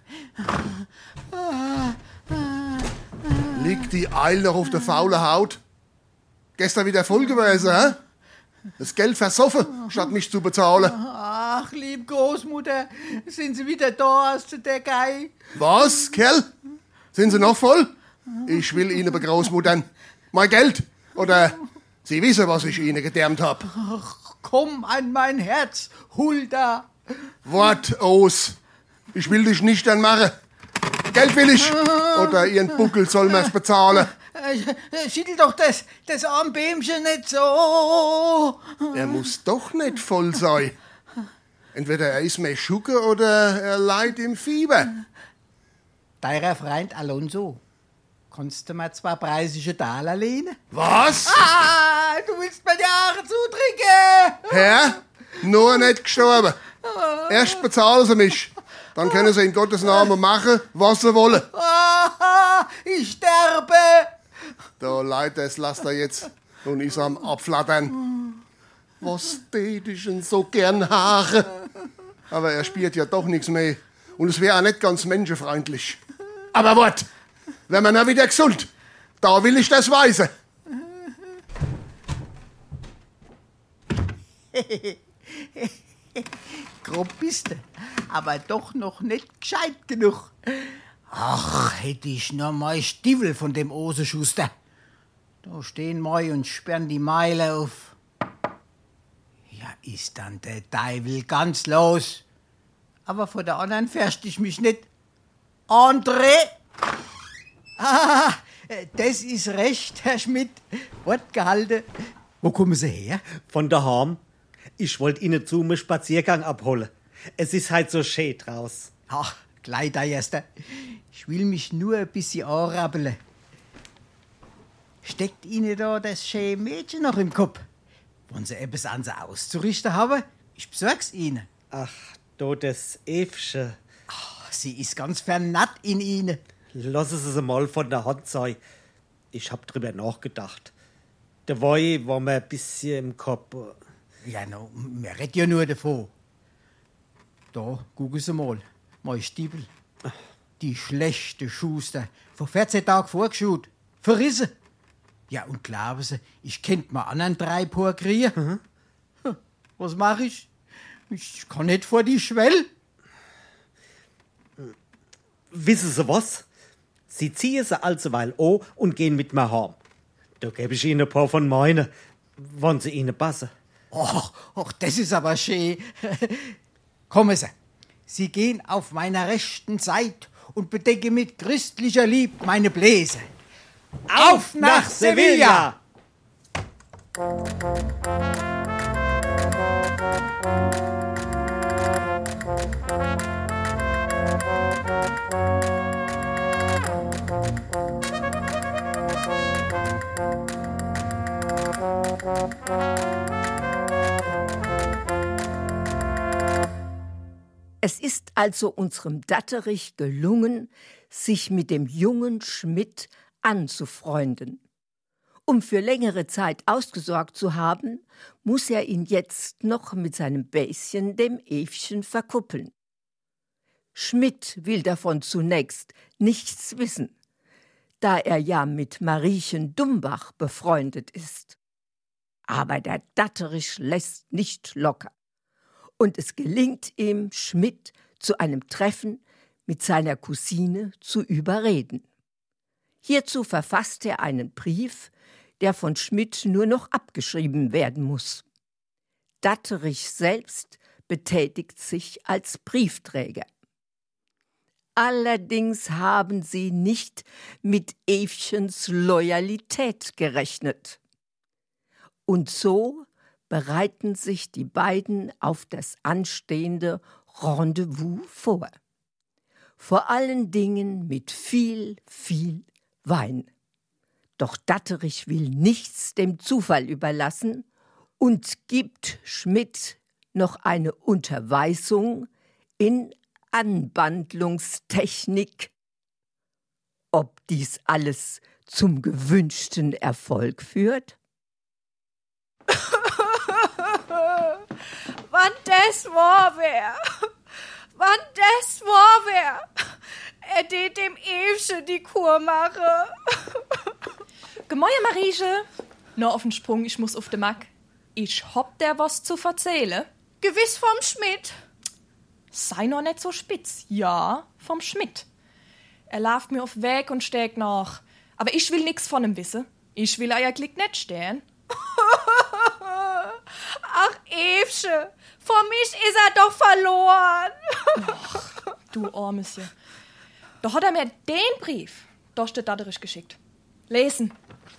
Liegt die Eil noch auf der faulen Haut? Gestern wieder voll gewesen, hä? Das Geld versoffen, statt mich zu bezahlen. Ach, lieb Großmutter, sind Sie wieder da aus der Gei? Was, Kerl? Sind Sie noch voll? Ich will Ihnen begroßmuttern. Mein Geld. Oder Sie wissen, was ich Ihnen gedärmt hab. Ach, komm an mein Herz, Hulda. Wort aus. Ich will dich nicht machen. Geld will ich. Oder Ihren Buckel soll mir's bezahlen. Schüttel doch das Armbämchen nicht so. Er muss doch nicht voll sein. Entweder er ist mehr Schucke oder er leidet im Fieber. Deiner Freund Alonso, kannst du mir 2 preisige Taler lehnen? Was? Du willst mir die Haare zutrinken. Herr, nur nicht gestorben. Erst bezahlen Sie mich. Dann können Sie in Gottes Namen machen, was Sie wollen. Ich sterbe. Da leidet das Laster jetzt und ist am Abflattern. Was tät ich denn so gern Haare? Aber er spielt ja doch nichts mehr. Und es wäre auch nicht ganz menschenfreundlich. Aber wart, wenn man wieder gesund, da will ich das weisen. Grob bist du, aber doch noch nicht gescheit genug. Ach, hätte ich nur mal Stiefel von dem Osenschuster. Da stehen moi und sperren die Meile auf. Ja, ist dann der Teufel ganz los. Aber vor der anderen fürchte ich mich nicht. André! Das ist recht, Herr Schmidt. Wort gehalten. Wo kommen Sie her? Von daheim. Ich wollte Ihnen zu einem Spaziergang abholen. Es ist halt so schön draus. Ach, gleich da erster. Ich will mich nur ein bisschen anrabbeln. Steckt Ihnen da das schöne Mädchen noch im Kopf? Wollen Sie etwas an sie auszurichten haben? Ich besorg's Ihnen. Ach, do das Evsche. Ach, sie ist ganz vernarrt in Ihnen. Lassen Sie sie mal von der Hand sein. Ich hab drüber nachgedacht. Der Woi war mir ein bisschen im Kopf. Ja, no, wir reden ja nur davon. Da, gucken Sie mal. Mein Stiefel. Die schlechte Schuster. Vor 14 Tagen vorgeschaut. Verrissen. Ja, und glauben Sie, ich könnte mal anderen 3 Paar kriegen? Was mache ich? Ich kann nicht vor die Schwelle. Wissen Sie was? Sie ziehen sie alsweil an und gehen mit mir heim. Da gebe ich Ihnen ein paar von meinen, wenn sie Ihnen passen. Och, das ist aber schön. Kommen Sie. Sie gehen auf meiner rechten Seite und bedecken mit christlicher Lieb meine Bläse. Auf nach Sevilla! Es ist also unserem Datterich gelungen, sich mit dem jungen Schmidt anzufreunden. Um für längere Zeit ausgesorgt zu haben, muss er ihn jetzt noch mit seinem Bäschen, dem Evchen, verkuppeln. Schmidt will davon zunächst nichts wissen, da er ja mit Mariechen Dumbach befreundet ist. Aber der Datterich lässt nicht locker. Und es gelingt ihm, Schmidt zu einem Treffen mit seiner Cousine zu überreden. Hierzu verfasst er einen Brief, der von Schmidt nur noch abgeschrieben werden muss. Datterich selbst betätigt sich als Briefträger. Allerdings haben sie nicht mit Evchens Loyalität gerechnet. Und so bereiten sich die beiden auf das anstehende Rendezvous vor. Vor allen Dingen mit viel, viel Wein. Doch Datterich will nichts dem Zufall überlassen und gibt Schmidt noch eine Unterweisung in Anbandlungstechnik. Ob dies alles zum gewünschten Erfolg führt? Wann das war wär, er det dem Evchen die Kur mache. Gemäuer Marieche, nur auf den Sprung, ich muss auf den Mack. Ich hab der was zu verzählen. Gewiss vom Schmidt. Sei noch nicht so spitz. Ja, vom Schmidt. Er lauft mir auf Weg und steckt nach. Aber ich will nix von ihm wissen. Ich will eigentlich nicht stehen. Ach, Evchen, vor mich ist er doch verloren. Ach, du Armesje. Da hat er mir den Brief, da steht Datterich geschickt. Lesen.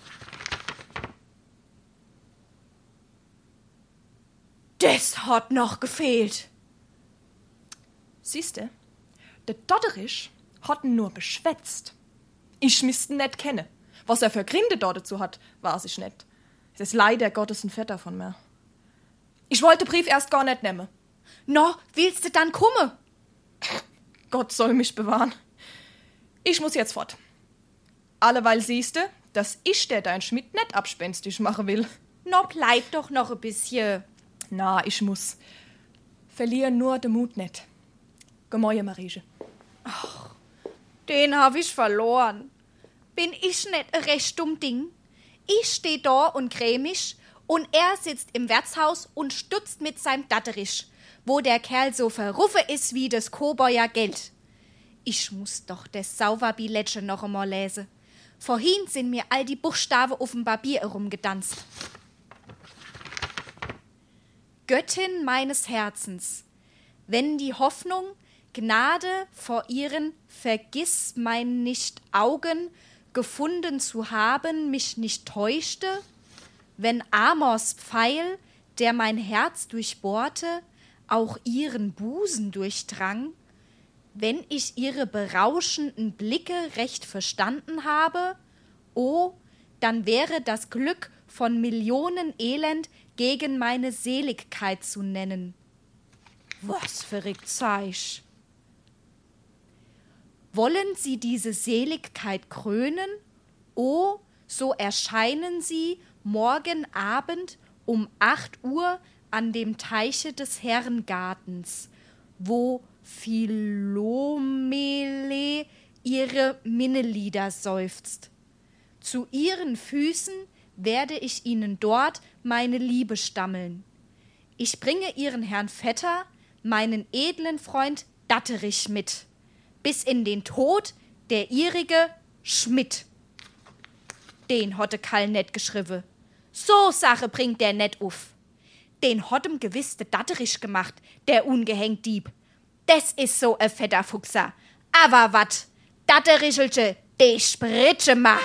Das hat noch gefehlt. Siehste, der Datterich hat ihn nur beschwätzt. Ich müsste ihn nicht kennen. Was er für Gründe dort dazu hat, weiß ich nicht. Es ist leider Gottes ein Vetter von mir. Ich wollte den Brief erst gar nicht nehmen. No, willst du dann kommen? Gott soll mich bewahren. Ich muss jetzt fort. Alleweil siehste, dass ich der dein Schmidt nicht abspenstig machen will. No, bleib doch noch ein bisschen. Na, ich muss. Verliere nur den Mut nicht. Gemäuer Marieche. Ach, den hab ich verloren. Bin ich nicht ein recht dumm Ding? Ich steh da und gräm mich und er sitzt im Wirtshaus und stutzt mit seinem Datterich, wo der Kerl so verruffe ist wie das Cowboyer Geld. Ich muss doch das Sauverbillettchen noch einmal lesen. Vorhin sind mir all die Buchstaben auf dem Papier herumgedanzt. Göttin meines Herzens, wenn die Hoffnung, Gnade vor ihren vergiss mein nicht Augen gefunden zu haben, mich nicht täuschte, wenn Amors Pfeil, der mein Herz durchbohrte, auch ihren Busen durchdrang, wenn ich ihre berauschenden Blicke recht verstanden habe, oh, dann wäre das Glück von Millionen Elend gegen meine Seligkeit zu nennen. Was verrückt Zeich! Wollen Sie diese Seligkeit krönen? Oh, so erscheinen Sie morgen Abend um 8 Uhr an dem Teiche des Herrengartens, wo Philomele ihre Minnelieder seufzt. Zu ihren Füßen werde ich Ihnen dort meine Liebe stammeln. Ich bringe Ihren Herrn Vetter, meinen edlen Freund Datterich mit. Bis in den Tod der ihrige Schmidt. Den hotte Kall net geschriven. So Sache bringt der net auf. Den hottem gewiss de Datterich gemacht, der ungehängt Dieb. Des is so a fetter Fuchser. Aber wat, Datterichelche, die spritsche ma.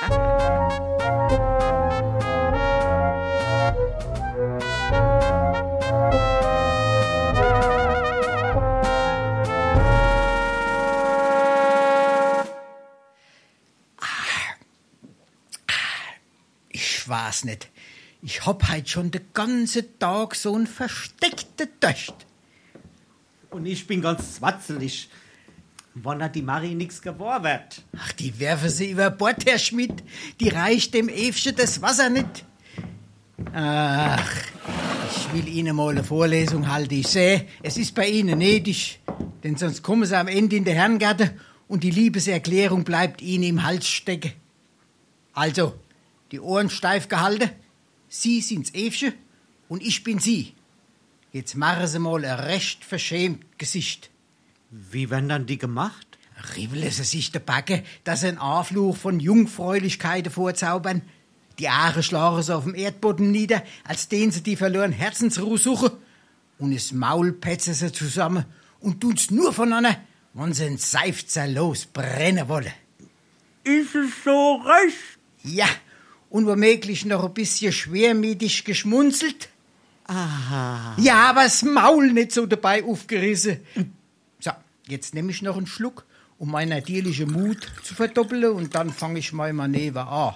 Ich weiß nicht. Ich hab heut schon den ganzen Tag so einen versteckten Durst. Und ich bin ganz zwatzelig. Wann hat die Marie nix geworden? Ach, die werfen sie über Bord, Herr Schmidt. Die reicht dem Evchen das Wasser nicht. Ach, ich will Ihnen mal eine Vorlesung halten. Ich sehe, es ist bei Ihnen nötig. Denn sonst kommen Sie am Ende in den Herrengarten und die Liebeserklärung bleibt Ihnen im Hals stecken. Also, die Ohren steif gehalten. Sie sind's Evchen und ich bin Sie. Jetzt machen Sie mal ein recht verschämt Gesicht. Wie werden dann die gemacht? Ribbeln Sie sich der Backe, dass Sie einen Anflug von Jungfräulichkeiten vorzaubern. Die Aare schlagen Sie auf dem Erdboden nieder, als denen Sie die verlorene Herzensruhe suchen. Und das Maul petzen Sie zusammen und tun's nur voneinander, wenn Sie einen Seifzer losbrennen wollen. Ist es so recht? Ja, und womöglich noch ein bisschen schwermütig geschmunzelt. Aha. Ja, aber das Maul nicht so dabei aufgerissen. So, jetzt nehme ich noch einen Schluck, um meinen natürlichen Mut zu verdoppeln, und dann fange ich mein Manöver an.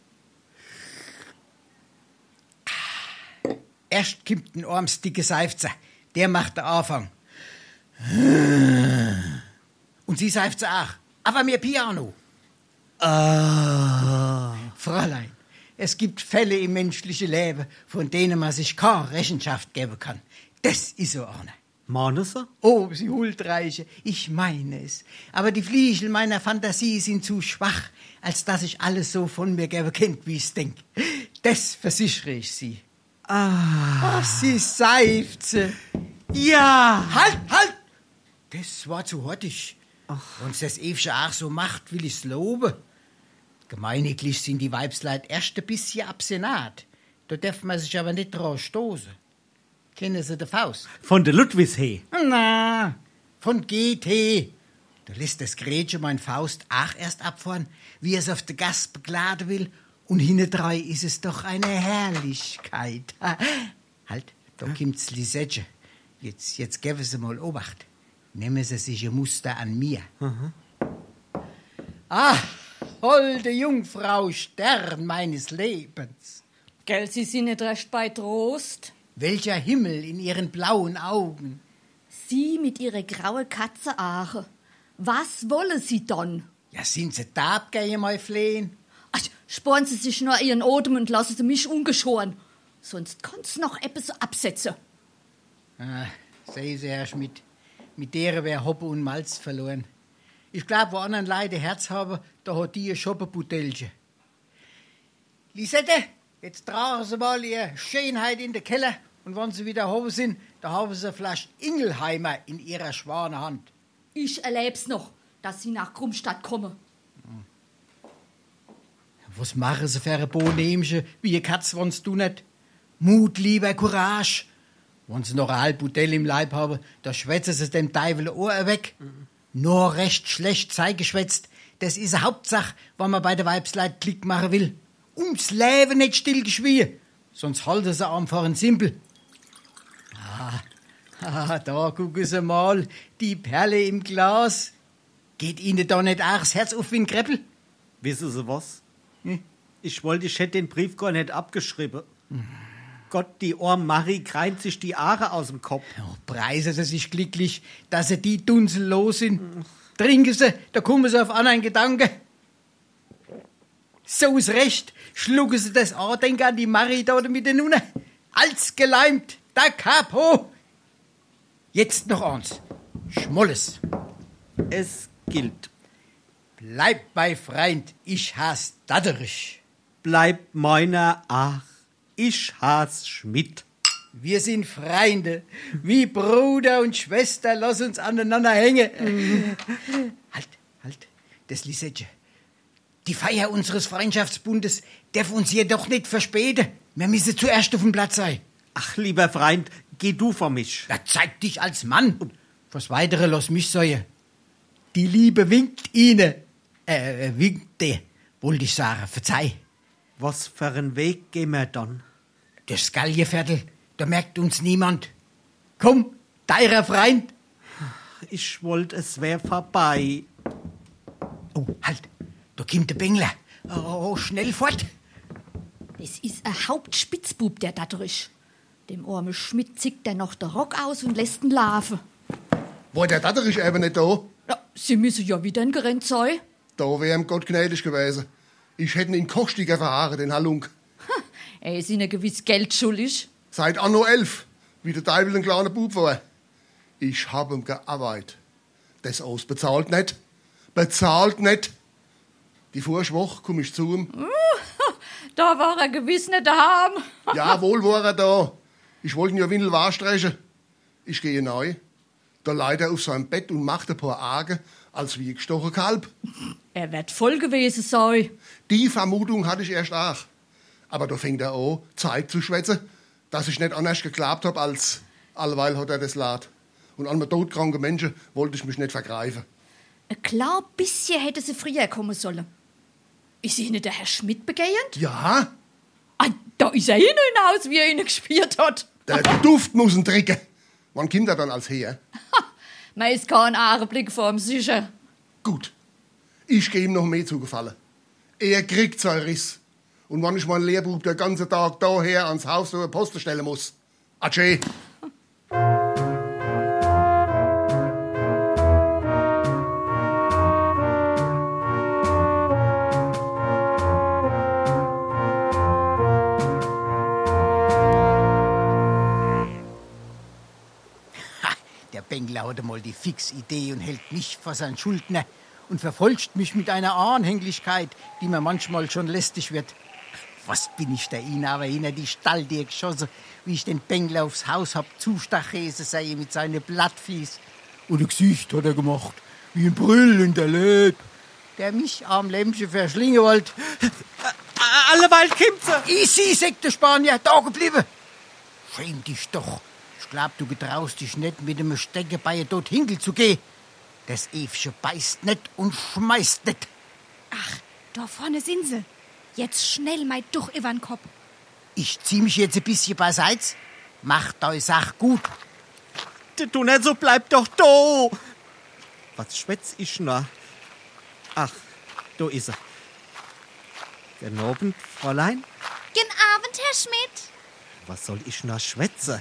Erst kommt ein armsdicke Seifzer. Der macht den Anfang. Und sie seifzt auch. Aber mir Piano. Fräulein, es gibt Fälle im menschlichen Leben, von denen man sich keine Rechenschaft geben kann. Das ist so einer. Meinen Sie? Oh, Sie Huldreiche, ich meine es. Aber die Fliegel meiner Fantasie sind zu schwach, als dass ich alles so von mir geben könnte, wie ich's denk. Das versichere ich Sie. Ach, Sie seifze. Ja. Halt! Das war zu hottig. Wenn's das Evchen auch so macht, will ich's loben. Gemeiniglich sind die Weibsleit erst ein bisschen absenat. Da darf man sich aber nicht drauf stoßen. Kennen Sie den Faust? Von der Ludwigshee. Na, von GT. Da lässt das Gretchen mein Faust auch erst abfahren, wie es auf der Gas begladen will. Und hintendrein ist es doch eine Herrlichkeit. Halt, da kommt's Lisette. Jetzt geben Sie mal Obacht. Nehmen Sie sich ein Muster an mir. Holde Jungfrau, Stern meines Lebens. Gell, Sie sind nicht recht bei Trost. Welcher Himmel in Ihren blauen Augen. Sie mit Ihrer grauen Katzeache. Was wollen Sie dann? Ja, sind Sie da abgehen, mein Flehen? Ach, sparen Sie sich nur Ihren Odem und lassen Sie mich ungeschoren. Sonst kann's noch etwas absetzen. Sehen Sie, Herr Schmidt, mit der wär Hoppe und Malz verloren. Ich glaub, wo anderen Leute Herz haben, da hat die ein Schoppenbutelchen. Lisette, jetzt tragen Sie mal Ihre Schönheit in den Keller, und wenn Sie wieder oben sind, da haben Sie eine Flasche Ingelheimer in Ihrer schwanen Hand. Ich erleb's noch, dass Sie nach Krummstadt kommen. Was machen Sie für ein Bohnämchen, wie eine Katz, wenn's du nicht? Mut, Liebe, Courage. Wenn Sie noch ein halb Bouteille im Leib haben, da schwätzen Sie dem Teufel Ohr weg. Nur recht schlecht geschwätzt. Das ist eine Hauptsache, wenn man bei der Weibsleit Klick machen will. Ums Leben nicht stillgeschwiegen. Sonst halten Sie einfach einen Simpel. Da gucken Sie mal, die Perle im Glas. Geht Ihnen da nicht auch das Herz auf wie ein Kreppel? Wissen Sie was? Ich hätte den Brief gar nicht abgeschrieben. Gott, die arme Marie kreint sich die Aare aus dem Kopf. Preisen Sie sich glücklich, dass Sie die Dunsel los sind. Trinken Sie, da kommen Sie auf anderen Gedanken. So ist recht. Schlucken Sie das Andenken an die Marie da mit den Nunnen. Als geleimt, da Capo. Jetzt noch eins. Schmolles. Es gilt. Bleib bei Freund, ich has Datterich. Bleib meiner Ach, ich has Schmidt. Wir sind Freunde, wie Bruder und Schwester, lass uns aneinander hängen. Halt, das Lisette. Die Feier unseres Freundschaftsbundes darf uns jedoch nicht verspäten. Wir müssen zuerst auf dem Platz sein. Ach, lieber Freund, geh du vor mich. Ja, zeig dich als Mann. Was Weitere lass mich sagen. Die Liebe winkt Ihnen. Winkte, wollte ich sagen, verzeih. Was für einen Weg gehen wir dann? Das Gallieviertel, da merkt uns niemand. Komm, deiner Freund. Ich wollte, es wär vorbei. Oh, halt, da kommt der Bengler. Oh, schnell fort. Es ist ein Hauptspitzbub, der Datterich. Dem armen Schmidt zieht er noch der Rock aus und lässt ihn laufen. War der Datterich eben nicht da? Ja, Sie müssen ja wieder in gerannt sein. Da wär ihm Gott gnädig gewesen. Ich hätte ihn kostiger verhaaren, den Halunk. Er ist Ihnen gewiss Geld schuldig. Seit Anno 11, wie der Teufel ein kleiner Bub war. Ich hab ihm gearbeitet. Das aus bezahlt nicht. Bezahlt nicht. Die Vorschwoche komm ich zu ihm. Da war er gewiss nicht daheim. Ja, wohl war er da. Ich wollte ihn ja Windel wahrstreichen. Ich gehe neu. Da lag er auf seinem Bett und macht ein paar Augen, als wie gestochen Kalb. Er wird voll gewesen sein. Die Vermutung hatte ich erst auch. Aber da fängt er an, Zeit zu schwätzen, dass ich nicht anders geglaubt hab, als allweil hat er das Lad. Und an einem todkranken Menschen wollte ich mich nicht vergreifen. Ein klar bisschen hätte sie früher kommen sollen. Ist Ihnen der Herr Schmidt begehend? Ja. Ah, da ist er hinaus, wie er ihn gespielt hat. Der Duft muss ihn trinken. Wann kommt er dann als her? Man ist kein Augenblick vorm sicher. Gut. Ich gebe ihm noch mehr zugefallen. Er kriegt seinen Riss. Und wann ich meinen Lehrbub den ganzen Tag daher ans Haus so eine Posten stellen muss. Adieu. Der Bengler hatte mal die Fixidee und hält mich vor seinen Schuldner und verfolgt mich mit einer Anhänglichkeit, die mir manchmal schon lästig wird. Was bin ich der ihn aber hinter die Stalltür geschossen, wie ich den Bengler aufs Haus hab zustachese sei mit seinen Blattfies. Und ein Gesicht hat er gemacht, wie ein Brüll in der Leib. Der mich arm Lämmchen verschlingen wollte. Alleweil kommt sie. Easy, sagt der Spanier, da geblieben. Schäm dich doch. Ich glaub, du getraust dich nicht, mit dem Steckebeil dort hinkel zu gehen. Das Evchen beißt nicht und schmeißt nicht. Ach, da vorne sind sie. Jetzt schnell mein Tuch über den Kopf. Ich zieh mich jetzt ein bisschen beiseits. Macht euch Sach gut. Du nicht so, bleib doch da. Was schwätz ich noch? Ach, da ist er. Guten Abend, Fräulein. Guten Abend, Herr Schmidt. Was soll ich noch schwätzen?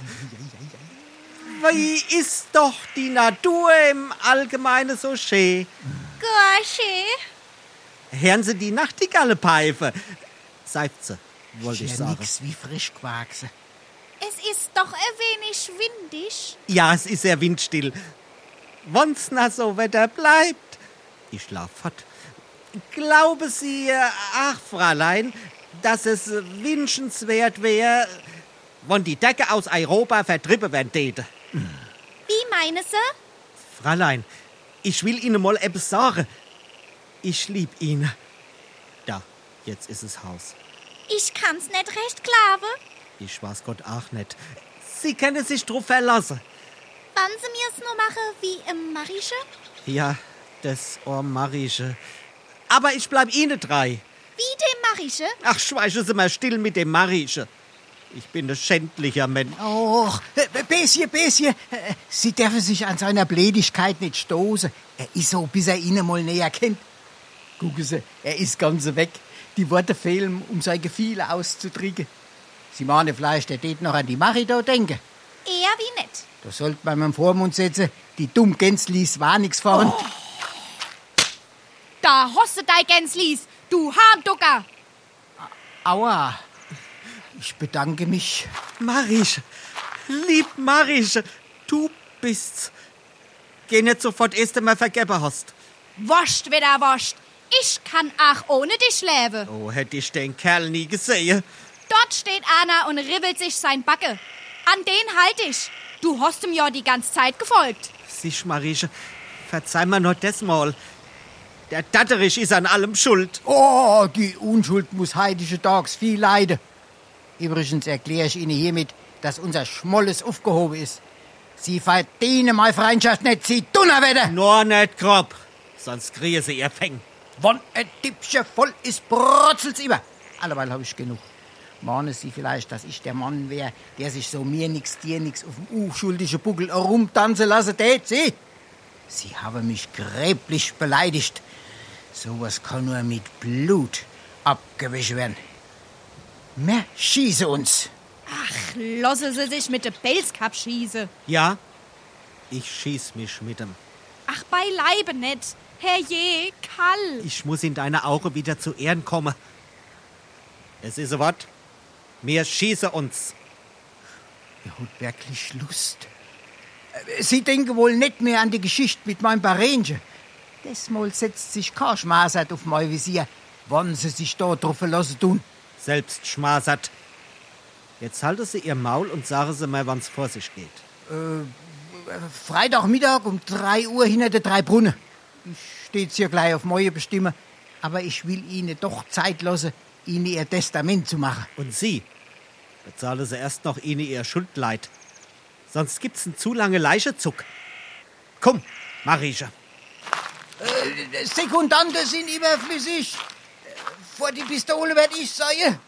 Wie ist doch die Natur im Allgemeinen so schön? Gar schön. Hören Sie die Nachtigalle pfeife? Seifze, wollte ich sagen. Nix wie frisch gewachsen. Es ist doch ein wenig windig. Ja, es ist sehr windstill. Wenn's na so Wetter bleibt. Ich schlaf fort. Glauben Sie, ach, Fräulein, dass es wünschenswert wäre, wenn die Decke aus Europa vertrieben werden täte? Wie meinen Sie? Fräulein, ich will Ihnen mal etwas sagen. Ich lieb ihn. Da, jetzt ist es Haus. Ich kann's nicht recht glauben. Ich weiß Gott auch nicht. Sie können sich drauf verlassen. Wann Sie mir's nur machen wie im Marische? Ja, das Marische. Aber ich bleib Ihnen treu. Wie dem Marische? Ach, schweigen Sie mal still mit dem Marische. Ich bin ein schändlicher Mensch. Oh, Bessie, Sie dürfen sich an seiner Blädigkeit nicht stoßen. Er ist so, bis er Ihnen mal näher kennt. Gucken Sie, er ist ganz weg. Die Worte fehlen, um sein Gefühl auszudrücken. Sie meinen vielleicht, er tät noch an die Marita denken. Eher wie nicht. Da sollte man im Vormund setzen, die dumm Gänslis war nix vorn. Oh. Da hoste dei Gänslis, du Harmducker. Aua, ich bedanke mich. Marische, lieb Marische, du bist's. Geh nicht sofort erst einmal vergeben hast. Wascht wieder wascht. Ich kann auch ohne dich leben. Oh, hätte ich den Kerl nie gesehen. Dort steht einer und ribbelt sich sein Backe. An den halt ich. Du hast ihm ja die ganze Zeit gefolgt. Sieh, Marische, verzeih mir noch das mal. Der Datterich ist an allem schuld. Oh, die Unschuld muss heidige Tags viel leiden. Übrigens erkläre ich Ihnen hiermit, dass unser Schmolles aufgehoben ist. Sie verdienen meine Freundschaft nicht, Sie Donnerwetter! Nur nicht grob, sonst kriegen Sie ihr Feng. Wann ein Tippchen voll ist, brotzelt's immer. Alleweil habe ich genug. Mahnen Sie vielleicht, dass ich der Mann wäre, der sich so mir nix, dir nix auf dem unschuldigen Buckel herumtanzen lassen tät, Sie? Sie haben mich gräblich beleidigt. Sowas kann nur mit Blut abgewischt werden. Wir schießen uns. Ach, lassen Sie sich mit dem Pelzkap schießen. Ja, ich schieß mich mit dem. Ach, beileibe nicht. Herrje, kall. Ich muss in deine Augen wieder zu Ehren kommen. Es ist ein Wort. Wir schießen uns. Er hat wirklich Lust. Sie denken wohl nicht mehr an die Geschichte mit meinem Barenje. Desmal setzt sich kein Schmasert auf mein Visier, wann Sie sich da drauf verlassen tun. Selbst schmasert. Jetzt halten Sie Ihr Maul und sagen Sie mal, wann's vor sich geht. Freitagmittag um 3 Uhr hinter der 3 Brunnen. Ich steht's hier gleich auf meine Bestimmung. Aber ich will Ihnen doch Zeit lassen, Ihnen Ihr Testament zu machen. Und Sie? Bezahlen Sie erst noch Ihnen Ihr Schuldleid. Sonst gibt's einen zu lange Leichezug. Komm, Marieche. Sekundanten sind überflüssig. Vor die Pistole werd ich sein.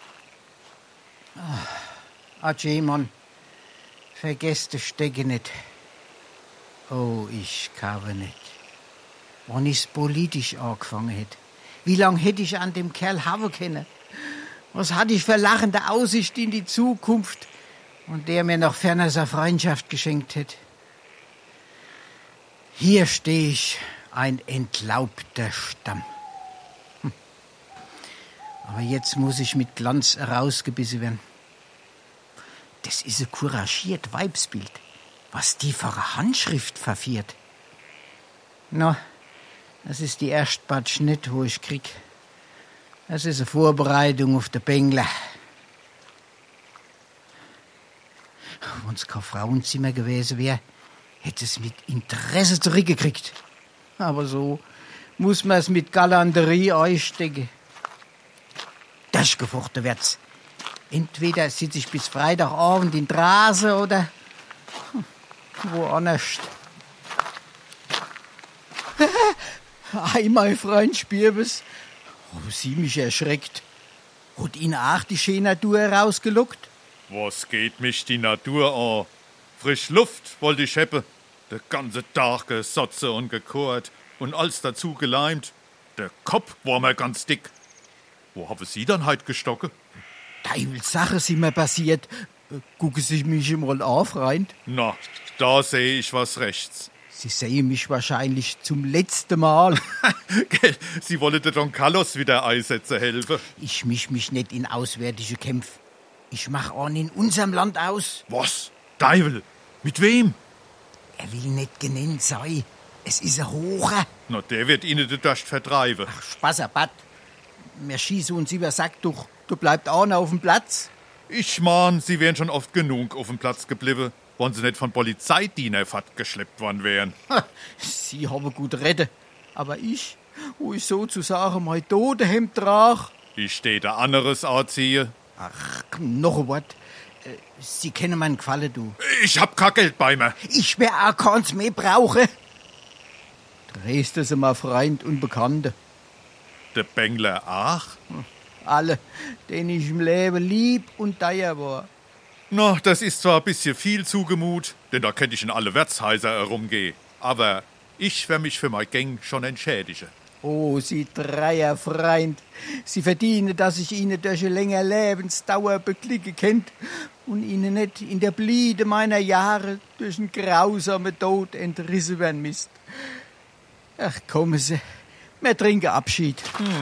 Adieu, Mann. Vergesst die Stecke nicht. Oh, ich kann nicht. Wann ich's politisch angefangen hätte. Wie lang hätte ich an dem Kerl haben können? Was hatte ich für lachende Aussicht in die Zukunft und der mir noch ferner seine Freundschaft geschenkt hätte? Hier stehe ich, ein entlaubter Stamm. Aber jetzt muss ich mit Glanz herausgebissen werden. Das ist ein couragiert Weibsbild, was die für eine Handschrift verfiert. Na, das ist die erste Batsch nicht, wo ich krieg. Das ist eine Vorbereitung auf den Bengler. Wenn es kein Frauenzimmer gewesen wäre, hätte es mit Interesse zurückgekriegt. Aber so muss man es mit Galanterie einstecken. Das gefochten wird's. Entweder sitze ich bis Freitagabend in Drase oder woanders. Ei, mein Freund Spirbes, haben Sie mich erschreckt. Hat Ihnen auch die schöne Natur rausgelockt? Was geht mich die Natur an? Frisch Luft wollte ich heppe. Der ganze Tag gesotze und gekohrt und alles dazu geleimt. Der Kopf war mir ganz dick. Wo haben Sie dann heut gestocke? Teufelssache sind mir passiert. Gucken Sie mich mal an, Freund. Na, da sehe ich was rechts. Sie sehen mich wahrscheinlich zum letzten Mal. Sie wollen der Don Carlos wieder einsetzen helfen. Ich misch mich nicht in auswärtige Kämpfe. Ich mach an in unserem Land aus. Was? Teufel? Mit wem? Er will nicht genannt sein. Es ist ein Hocher. Na, der wird Ihnen den Durst vertreiben. Ach, Spasserbat. Wir schießen uns über Sack durch. Du bleibst auch noch auf dem Platz. Ich mahn, Sie wären schon oft genug auf dem Platz geblieben, wenn Sie nicht von Polizeidiener geschleppt worden wären. Sie haben gut reden. Aber ich, wo ich sozusagen mein Todehemd trage. Ich steh da anderes anziehe. Ach, noch ein Wort. Sie kennen meinen Gefallen, du. Ich hab kein Geld bei mir. Ich wär auch keins mehr brauchen. Dresden sind mein Freund und Bekannte. Der Bengler auch? Alle, denen ich im Leben lieb und teuer war. Na, das ist zwar ein bisschen viel zugemut, denn da könnte ich in alle Wirtshäuser herumgehen. Aber ich wär mich für mein Gang schon entschädigen. Oh, Sie dreier Freund. Sie verdienen, dass ich Ihnen durch eine längere Lebensdauer beklicken könnt und Ihnen nicht in der Blüte meiner Jahre durch einen grausamen Tod entrissen werden müsst. Ach, kommen Sie, wir trinken Abschied.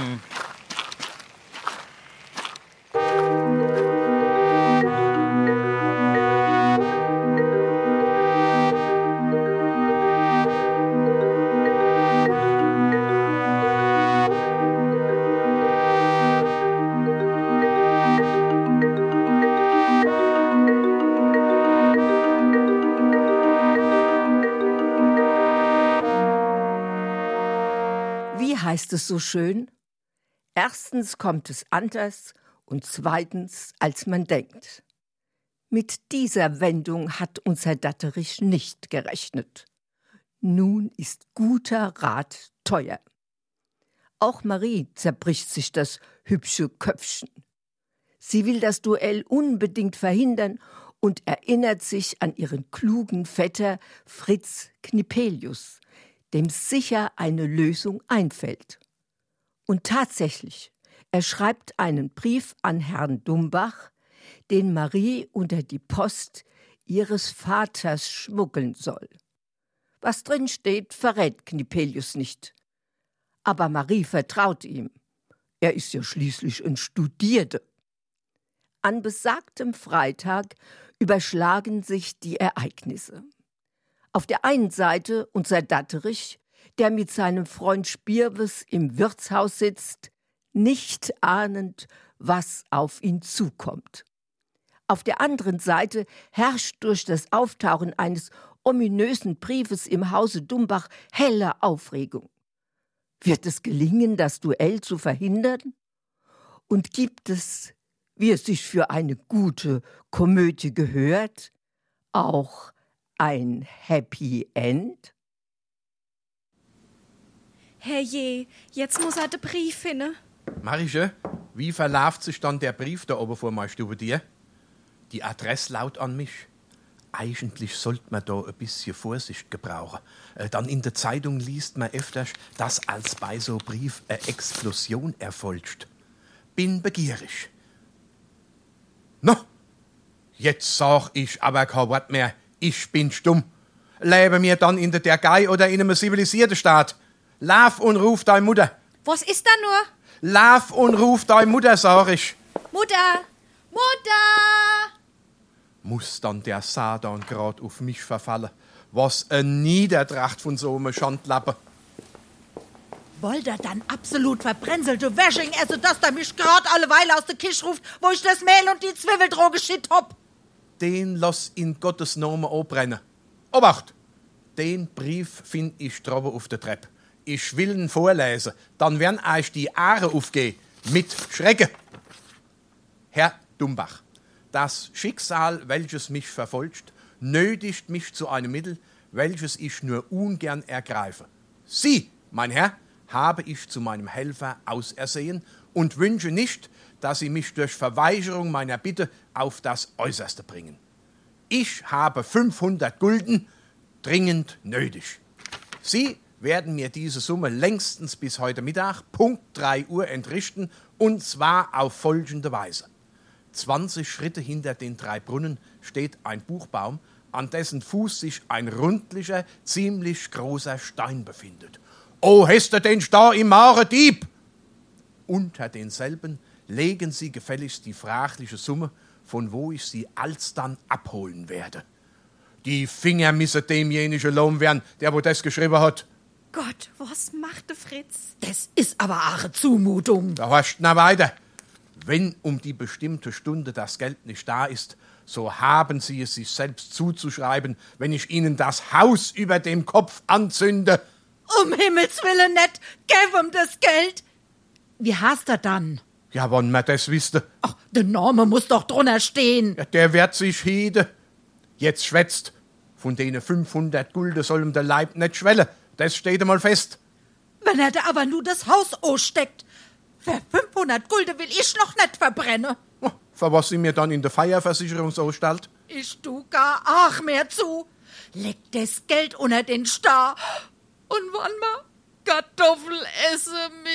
Heißt es so schön? Erstens kommt es anders und zweitens, als man denkt. Mit dieser Wendung hat unser Datterich nicht gerechnet. Nun ist guter Rat teuer. Auch Marie zerbricht sich das hübsche Köpfchen. Sie will das Duell unbedingt verhindern und erinnert sich an ihren klugen Vetter Fritz Knipelius, dem sicher eine Lösung einfällt. Und tatsächlich, er schreibt einen Brief an Herrn Dumbach, den Marie unter die Post ihres Vaters schmuggeln soll. Was drin steht, verrät Knipelius nicht. Aber Marie vertraut ihm. Er ist ja schließlich ein Studierter. An besagtem Freitag überschlagen sich die Ereignisse. Auf der einen Seite unser Datterich, der mit seinem Freund Spirwes im Wirtshaus sitzt, nicht ahnend, was auf ihn zukommt. Auf der anderen Seite herrscht durch das Auftauchen eines ominösen Briefes im Hause Dumbach helle Aufregung. Wird es gelingen, das Duell zu verhindern? Und gibt es, wie es sich für eine gute Komödie gehört, auch ein Happy End? Herrje, jetzt muss er den Brief finden. Marische, wie verläuft sich dann der Brief da oben vor meiner Stube dir? Die Adresse laut an mich. Eigentlich sollte man da ein bisschen Vorsicht gebrauchen. Dann in der Zeitung liest man öfters, dass als bei so Brief eine Explosion erfolgt. Bin begierig. No, jetzt sag ich aber kein Wort mehr. Ich bin stumm. Lebe mir dann in der Türkei oder in einem zivilisierten Staat. Lauf und ruf deine Mutter. Was ist da nur? Lauf und ruf deine Mutter, sag ich. Mutter! Mutter! Muss dann der Satan grad auf mich verfallen? Was ein Niedertracht von so einem Schandlappen. Wollt ihr dann absolut verbränzelte Wäsching essen, dass der mich grad alleweil aus der Kisch ruft, wo ich das Mehl und die Zwiebeldroge shit hab? Den lass in Gottes Namen anbrennen. Obacht! Den Brief find ich droben auf der Treppe. Ich will ihn vorlesen, dann werden euch die Aare aufgehen. Mit Schrecken. Herr Dumbach, das Schicksal, welches mich verfolgt, nötigt mich zu einem Mittel, welches ich nur ungern ergreife. Sie, mein Herr, habe ich zu meinem Helfer ausersehen und wünsche nicht, dass Sie mich durch Verweigerung meiner Bitte auf das Äußerste bringen. Ich habe 500 Gulden dringend nötig. Sie werden mir diese Summe längstens bis heute Mittag, Punkt 3 Uhr, entrichten, und zwar auf folgende Weise. 20 Schritte hinter den 3 Brunnen steht ein Buchbaum, an dessen Fuß sich ein rundlicher, ziemlich großer Stein befindet. »O, hast du den Star im Mare, Dieb?« Unter denselben legen Sie gefälligst die fragliche Summe, von wo ich Sie alsdann abholen werde. Die Finger müssen demjenigen Lohn werden, der wo das geschrieben hat. Gott, was macht der Fritz? Das ist aber eine Zumutung. Da hast du noch weiter. Wenn um die bestimmte Stunde das Geld nicht da ist, so haben Sie es sich selbst zuzuschreiben, wenn ich Ihnen das Haus über dem Kopf anzünde. Um Himmels Willen nicht, gib ihm das Geld. Wie hast er dann? Ja, wenn man das wüsste. Ach, der Name muss doch drunter stehen. Ja, der wird sich hiede. Jetzt schwätzt. Von denen 500 Gulden soll ihm der Leib nicht schwellen. Das steht einmal fest. Wenn er da aber nur das Haus aussteckt, für 500 Gulden will ich noch nicht verbrennen. Oh, für was Sie mir dann in der Feierversicherungsanstalt? Ich tu gar ach mehr zu. Leg das Geld unter den Star. Und wann mal Kartoffel essen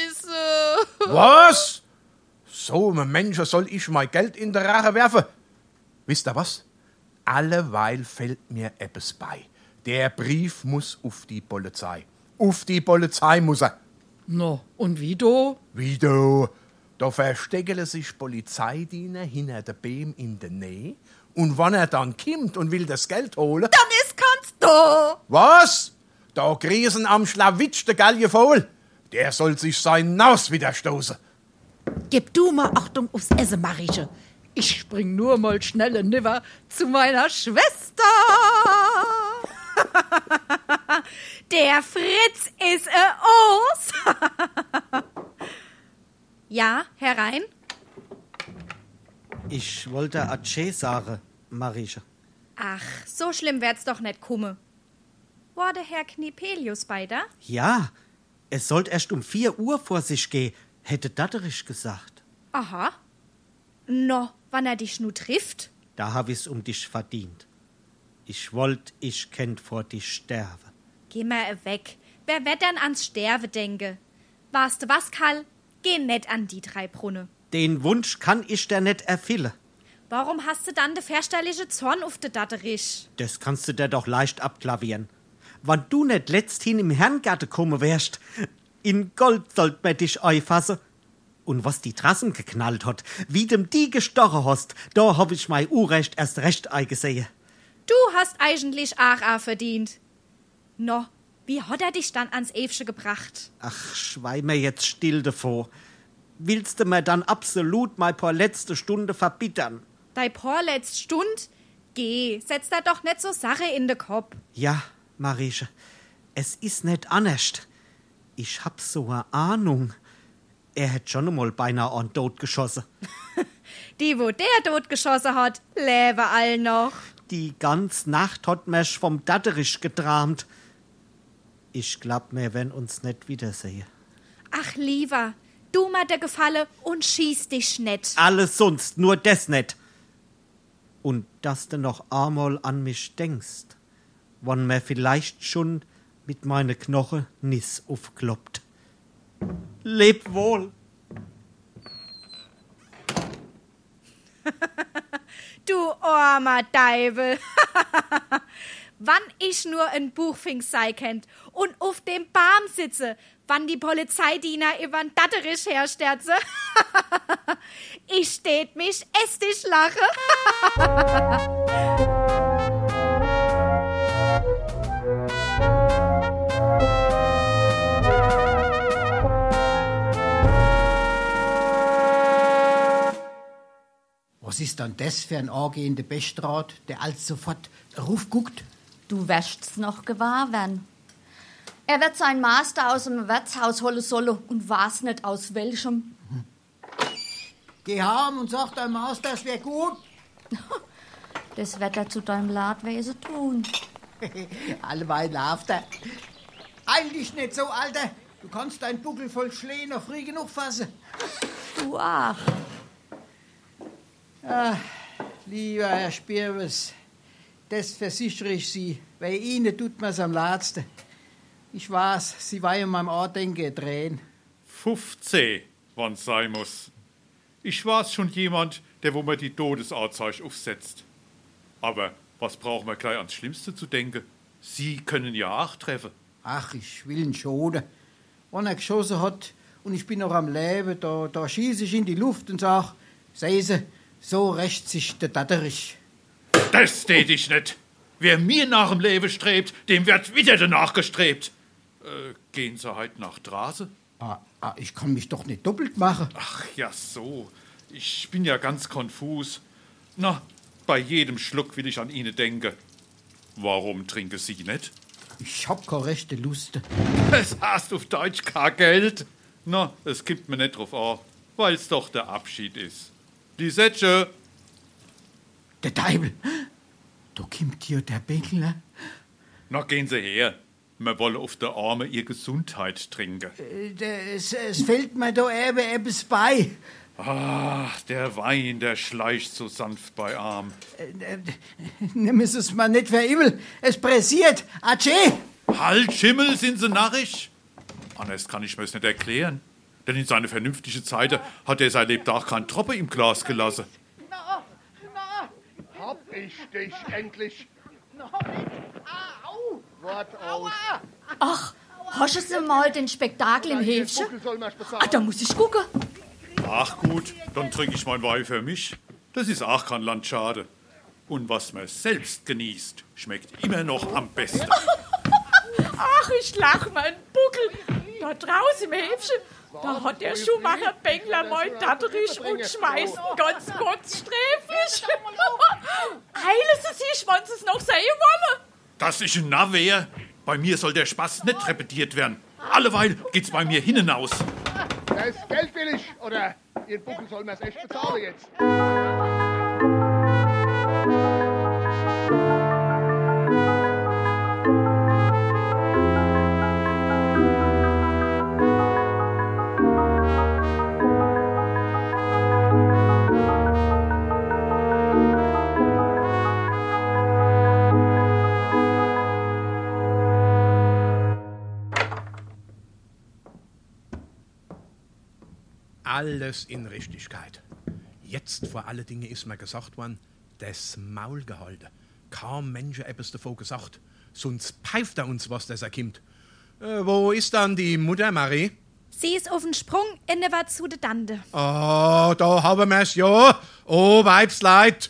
müsse. Was? So einem Menschen soll ich mein Geld in der Rache werfen? Wisst ihr was? Alleweil fällt mir etwas bei. Der Brief muss auf die Polizei. Auf die Polizei muss er. No, und wie do? Wie do? Da verstecken sich Polizeidiener hinter der Beam in der Nähe. Und wenn er dann kommt und will das Geld holen... Dann ist kannst du. Was? Da griesen am Schlawitsch der Galge voll. Der soll sich sein Naus wieder stoßen. Gib du mal Achtung aufs Essen, Marische. Ich spring nur mal schnell niver zu meiner Schwester. Der Fritz ist Os. Ja, herein. Ich wollte Atsche sagen, Marische. Ach, so schlimm wird's doch nicht kommen. War der Herr Knipelius bei da? Ja, Es sollte erst um 4 Uhr vor sich gehen, hätte Datterich gesagt. Aha. No, wann er dich nu trifft? Da hab ich's um dich verdient. Ich wollt, ich kennt vor dich sterben. Geh mal weg. Wer wird dann ans Sterben denke? Weißt du was, Karl? Geh net an die 3 Brunne. Den Wunsch kann ich dir nicht erfüllen. Warum hast du dann de verstellige Zorn auf de Datterich? Das kannst du dir doch leicht abklavieren. Wann du nicht letzthin im Herrengarten kommen wärst, in Gold sollt man dich einfassen. Und was die Trassen geknallt hat, wie dem die gestochen hast, da hab ich mein Urrecht erst recht eingesehen. Du hast eigentlich auch verdient. No, wie hat er dich dann ans Ewsche gebracht? Ach, schweig mir jetzt still davor. Willst du mir dann absolut mal paar letzte Stunde verbittern? Dei vorletzt Stund? Geh, setz da doch net so Sache in de Kopf. Ja, Marieche, es ist nicht anders. Ich hab so eine Ahnung. Er hätt schon einmal beinahe an Tod geschossen. Die, wo der Tod geschossen hat, lebe all noch. Die ganze Nacht hat mich vom Datterich getramt. Ich glaub, wir werden uns nicht wiedersehen. Ach, lieber, du mal der Gefalle und schieß dich net. Alles sonst, nur das nicht. Und dass du noch einmal an mich denkst, wann mir vielleicht schon mit meine Knochen nis aufkloppt. Leb wohl. Du armer Deibel. Wann ich nur ein Buchfink sei kennt und auf dem Baum sitze, wann die Polizeidiener übern Datterich hersterze. Ich steht mich estig lache. Was ist dann das für ein angehender Bestrat, der als sofort raufguckt? Du wirst's noch gewahr werden. Er wird sein Master aus dem Wirtshaus holen sollen und weiß nicht aus welchem. Geh heim und sag deinem Master, das wär gut. Das wird er zu deinem Ladwesen tun. Alleweil lauft er. Eil dich nicht so, Alter. Du kannst deinen Buckel voll Schlee noch früh genug fassen. Du auch. Ach, lieber Herr Spirwes, das versichere ich Sie. Bei Ihnen tut mir's am letzten. Ich weiß, Sie wollen meinem Andenken drehen. 15, wann's sein muss. Ich war's schon jemand, der wo mir die Todesanzeige aufsetzt. Aber was brauchen wir gleich ans Schlimmste zu denken? Sie können ja auch treffen. Ach, ich will ihn schonen. Wenn er geschossen hat und ich bin noch am Leben, da schieße ich in die Luft und sag, sehen Sie, so rächt sich der Datterich. Das tät ich nicht. Wer mir nach dem Leben strebt, dem wird wieder danach gestrebt. Gehen Sie heute nach Drase? Ich kann mich doch nicht doppelt machen. Ach ja, so. Ich bin ja ganz konfus. Na, bei jedem Schluck will ich an Ihnen denken. Warum trinken Sie nicht? Ich hab keine rechte Lust. Es hast auf Deutsch kein Geld. Na, es gibt mir nicht drauf an, weil's doch der Abschied ist. Lisette! Der Deibel! Da kommt hier der Bänkler. Na, gehen Sie her. Wir wollen auf der Arme ihr Gesundheit trinken. Es fällt mir da eben etwas bei. Ach, der Wein, der schleicht so sanft bei Arm. Nimm es mal nicht für übel. Es pressiert. Atsche! Halt, Schimmel, sind Sie narrisch? Anders kann ich mir's nicht erklären. Denn in seine vernünftige Zeit hat er sein Lebtag keinen Tropfen im Glas gelassen. Na, hab ich dich endlich. Au! Wart aus. Ach, hast du mal den Spektakel im Häfchen? Da muss ich gucken. Ach gut, dann trinke ich mein Wein für mich. Das ist auch kein Landschade. Und was man selbst genießt, schmeckt immer noch am besten. Ach, ich lach meinen Buckel. Da draußen im Häfchen, da hat der Schuhmacher Bängler mein Datterich und schmeißt ihn ganz kurz sträflich. Heile Sie sich, wenn Sie es noch sehen wollen. Dass ich ein Narr wär? Bei mir soll der Spaß nicht repetiert werden. Alleweil geht's bei mir hinaus. Das Geld will ich, oder Ihren Buckel soll mir's echt bezahlen jetzt. Alles in Richtigkeit. Jetzt vor allen Dingen ist mir gesagt worden, das Maul gehalten. Kaum Mensch etwas davon gesagt. Sonst pfeift er uns, was das erkimmt. Wo ist dann die Mutter Marie? Sie ist auf den Sprung in der war zu der Dande. Oh, da haben wir's ja. Oh, Weibsleid.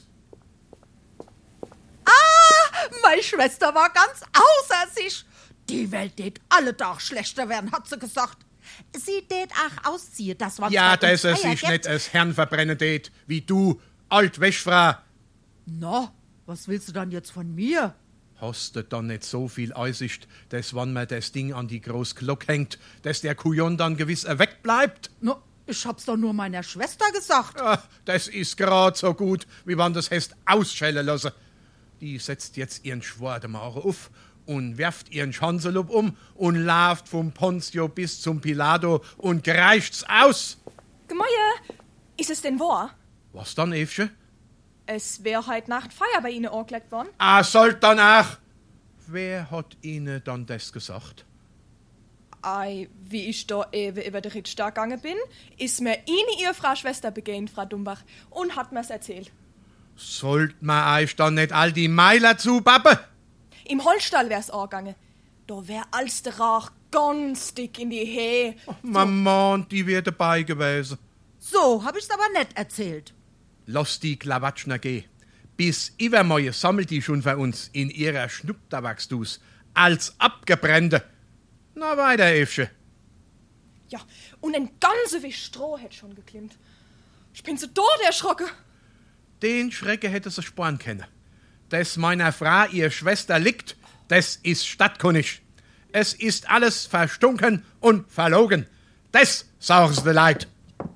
Meine Schwester war ganz außer sich. Die Welt tät alle Tag schlechter werden, hat sie gesagt. Sie tät auch ausziehen, das war Ja, dass er sich nicht als Herrn verbrennen tät, wie du, Altwäschfrau. Na, was willst du dann jetzt von mir? Hast du dann nicht so viel Einsicht, dass wenn man das Ding an die große Glocke hängt, dass der Kujon dann gewiss wegbleibt? Na, ich hab's doch nur meiner Schwester gesagt. Ach, das ist grad so gut, wie wenn das heißt ausschellen lassen. Die setzt jetzt ihren Schwademacher auf und werft ihren Schanzelup um und läuft vom Ponzio bis zum Pilato und greicht's aus. Gemäue, ist es denn wahr? Was dann, Evche? Es wär heut Nacht Feier bei Ihnen angelegt worden. Sollt danach. Wer hat Ihnen dann das gesagt? Ei, wie ich da eben über den Rittstag gegangen bin, ist mir Ihre Frau Schwester begegnet, Frau Dumbach, und hat mir's erzählt. Sollt man euch dann nicht all die Meiler zubappen? Im Holzstall wär's angegangen. Da wär als der Rauch ganz dick in die Hehe. Mama, die wär dabei gewesen. So hab ich's aber nicht erzählt. Lass die Klawatschner gehen. Bis übermorgen sammelt die schon für uns in ihrer Schnupptabaksdus als abgebrennte. Na weiter, Evche. Ja, und ein ganze Wisch Stroh hätt schon geklimmt. Ich bin so tot erschrocken. Den Schrecken hätte sie sparen können. Dass meiner Frau ihr Schwester liegt, das ist stadtkundig. Es ist alles verstunken und verlogen. Das sagen sie leid.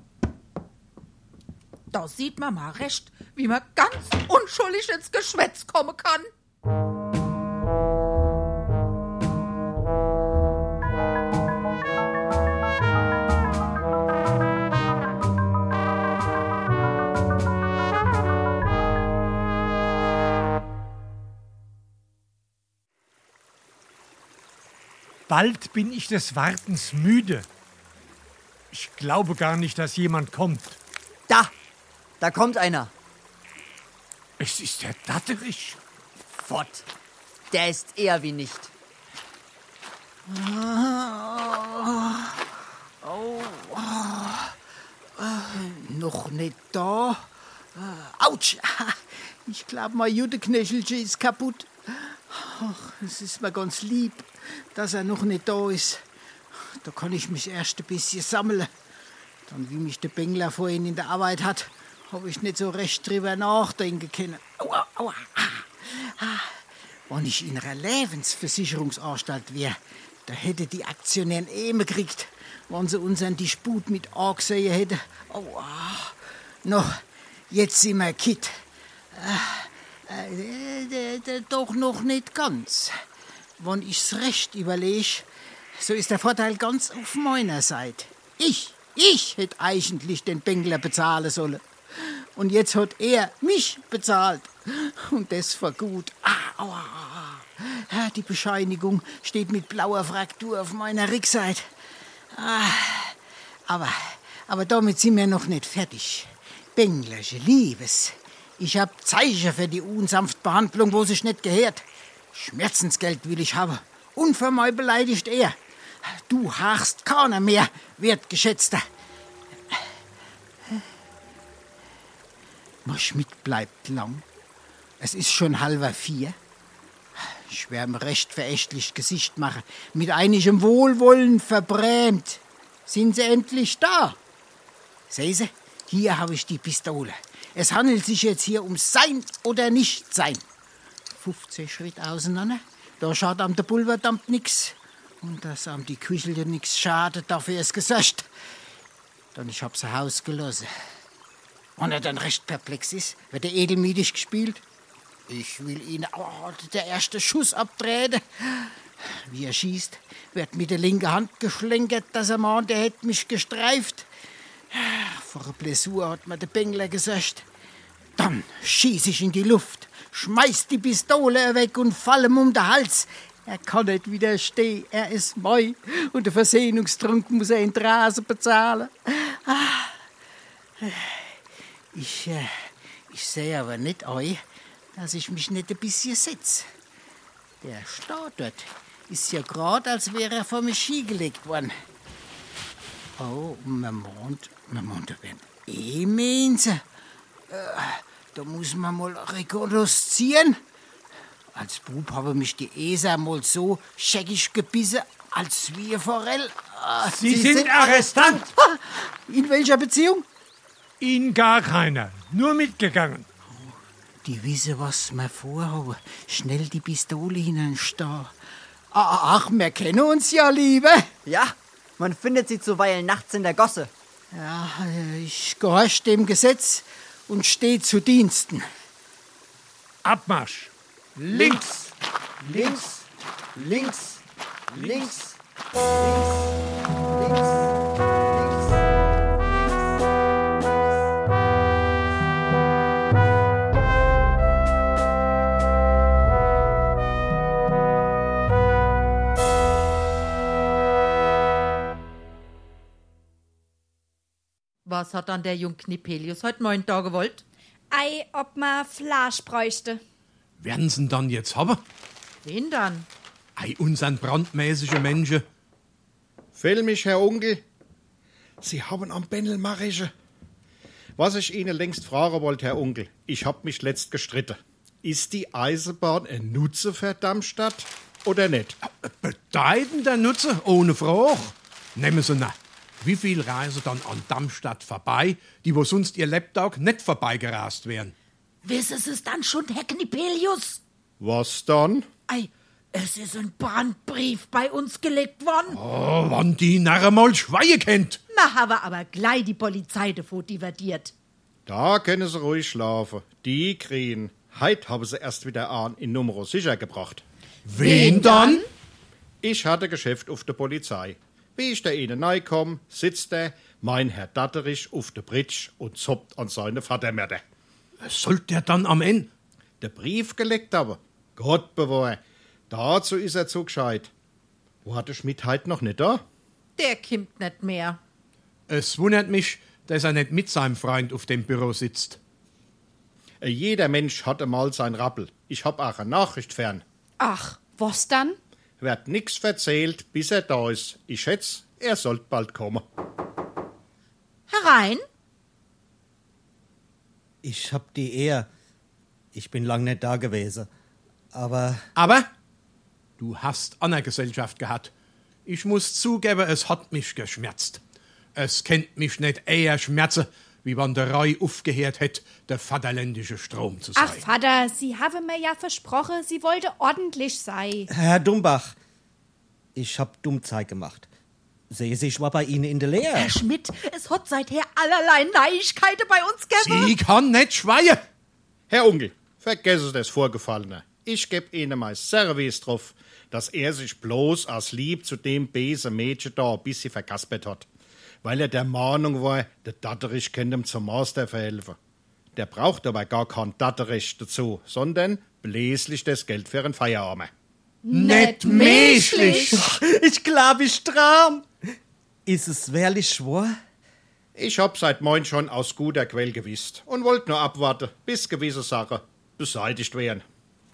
Da sieht man mal recht, wie man ganz unschuldig ins Geschwätz kommen kann. Bald bin ich des Wartens müde. Ich glaube gar nicht, dass jemand kommt. Da kommt einer. Es ist der Datterich. Fort. Der ist eher wie nicht. Noch nicht da. Autsch! Ich glaube, mein Judeknöchelchen ist kaputt. Ach, es ist mir ganz lieb, dass er noch nicht da ist. Da kann ich mich erst ein bisschen sammeln. Dann, wie mich der Bengler vorhin in der Arbeit hat, habe ich nicht so recht drüber nachdenken können. Aua, aua. Wenn ich in einer Lebensversicherungsanstalt wäre, da hätte die Aktionäre Ähme gekriegt, wenn sie unseren Disput mit angesehen hätten. Aua. Noch, jetzt sind wir quitt. Doch noch nicht ganz. Wenn ich's recht überlege, so ist der Vorteil ganz auf meiner Seite. Ich hätte eigentlich den Bengler bezahlen sollen. Und jetzt hat er mich bezahlt. Und das war gut. Aua. Die Bescheinigung steht mit blauer Fraktur auf meiner Rückseite. Aber damit sind wir noch nicht fertig. Benglersche Liebes. Ich hab Zeichen für die unsanfte Behandlung, wo sich nicht gehört. Schmerzensgeld will ich haben. Unvermeid beleidigt er. Du hachst keiner mehr, wertgeschätzter. Mein Schmidt bleibt lang. Es ist schon 3:30. Ich wär ihm recht verächtlich Gesicht machen. Mit einigem Wohlwollen verbrämt. Sind sie endlich da? Sehen Sie, hier habe ich die Pistole. Es handelt sich jetzt hier um Sein oder Nicht-Sein. 15 Schritt auseinander. Da schaut am der Pulverdamp nix. Und dass am die Küchel nix schadet, dafür ist gesagt. Dann ich hab's Haus gelassen. Und er dann recht perplex ist, wird er edelmütig gespielt. Ich will ihn der erste Schuss abtreten. Wie er schießt, wird mit der linken Hand geschlenkert, dass er meint, er hätte mich gestreift. Vor einer Blessur hat mir der Bengler gesagt. Dann schieß ich in die Luft, schmeiß die Pistole weg und fall ihm um den Hals. Er kann nicht widerstehen, er ist mein und der Versehungstrunk muss er in die Rase bezahlen. Ich sehe aber nicht ein, dass ich mich nicht ein bisschen setze. Der Star dort ist ja gerade, als wäre er vor mir Ski gelegt worden. Oh, man meint, da werden Mensen. Da muss man mal rekognoszieren. Als Bub habe mich die Esa mal so scheckig gebissen, als wie ein Forell. Sie sind Arrestant. In welcher Beziehung? In gar keiner. Nur mitgegangen. Die wissen, was wir vorhaben. Schnell die Pistole hineinstehen. Ach, wir kennen uns ja, Liebe. Ja, man findet sie zuweilen nachts in der Gosse. Ja, ich gehorche dem Gesetz und stehe zu Diensten. Abmarsch. Links. Links. Links. Links. Was hat dann der Jung Knipelius heute Morgen da gewollt? Ei, ob ma Fleisch bräuchte. Werden sie ihn dann jetzt haben? Wen dann? Ei, unseren brandmäßigen Menschen. Fehl mich, Herr Onkel. Sie haben am Bändel Marische. Was ich Ihnen längst fragen wollte, Herr Onkel, ich hab mich letzt gestritten. Ist die Eisenbahn ein Nutze für Darmstadt oder nicht? Bedeutender Nutze, ohne Frage. Nehmen Sie nach. Wie viel reisen dann an Darmstadt vorbei, die wo sonst ihr Lebtag nicht vorbeigerast wären? Wissen Sie es dann schon, Herr Knipelius? Was dann? Ei, es ist ein Brandbrief bei uns gelegt worden. Oh, wann die Narre mal Schweie kennt. Wir haben aber gleich die Polizei davor divertiert. Da können Sie ruhig schlafen. Die kriegen. Heut haben sie erst wieder an in Numero sicher gebracht. Wen dann? Ich hatte Geschäft auf der Polizei. Wie ich da ihnen neu komm, sitzt mein Herr Datterich auf der Britsch und zoppt an seine Vatermörder. Sollt der dann am Ende? Der Brief gelegt aber. Gott bewahre. Dazu ist er zu gescheit. Wo hat der Schmidt heut noch nicht da? Der kimmt nicht mehr. Es wundert mich, dass er nicht mit seinem Freund auf dem Büro sitzt. Jeder Mensch hat einmal sein Rappel. Ich hab auch eine Nachricht fern. Ach, was dann? Wird nix verzählt, bis er da ist. Ich schätze, er sollt bald kommen. Herein? Ich hab die Ehre. Ich bin lang nicht da gewesen. Aber? Du hast eine Gesellschaft gehabt. Ich muss zugeben, es hat mich geschmerzt. Es kennt mich nicht eher schmerzen, wie wenn der Roy aufgehört hätte, der vaterländische Strom zu sein. Ach, Vater, Sie haben mir ja versprochen, Sie wollte ordentlich sein. Herr Dumbach, ich hab Dummzeug gemacht. Sehen Sie, ich war bei Ihnen in der Lehre. Herr Schmidt, es hat seither allerlei Neuigkeiten bei uns gegeben. Sie kann nicht schweien. Herr Onkel, vergessen Sie das Vorgefallene. Ich geb Ihnen mein Service drauf, dass er sich bloß als lieb zu dem bösen Mädchen da ein bisschen verkaspert hat. Weil er der Meinung war, der Datterich könnte ihm zum Master verhelfen. Der braucht aber gar kein Datterich dazu, sondern bläslich das Geld für einen Feierabend. Nicht menschlich! Ich glaub, ich traum. Ist es wirklich wahr? Ich hab seit morgen schon aus guter Quelle gewusst und wollte nur abwarten, bis gewisse Sachen beseitigt werden.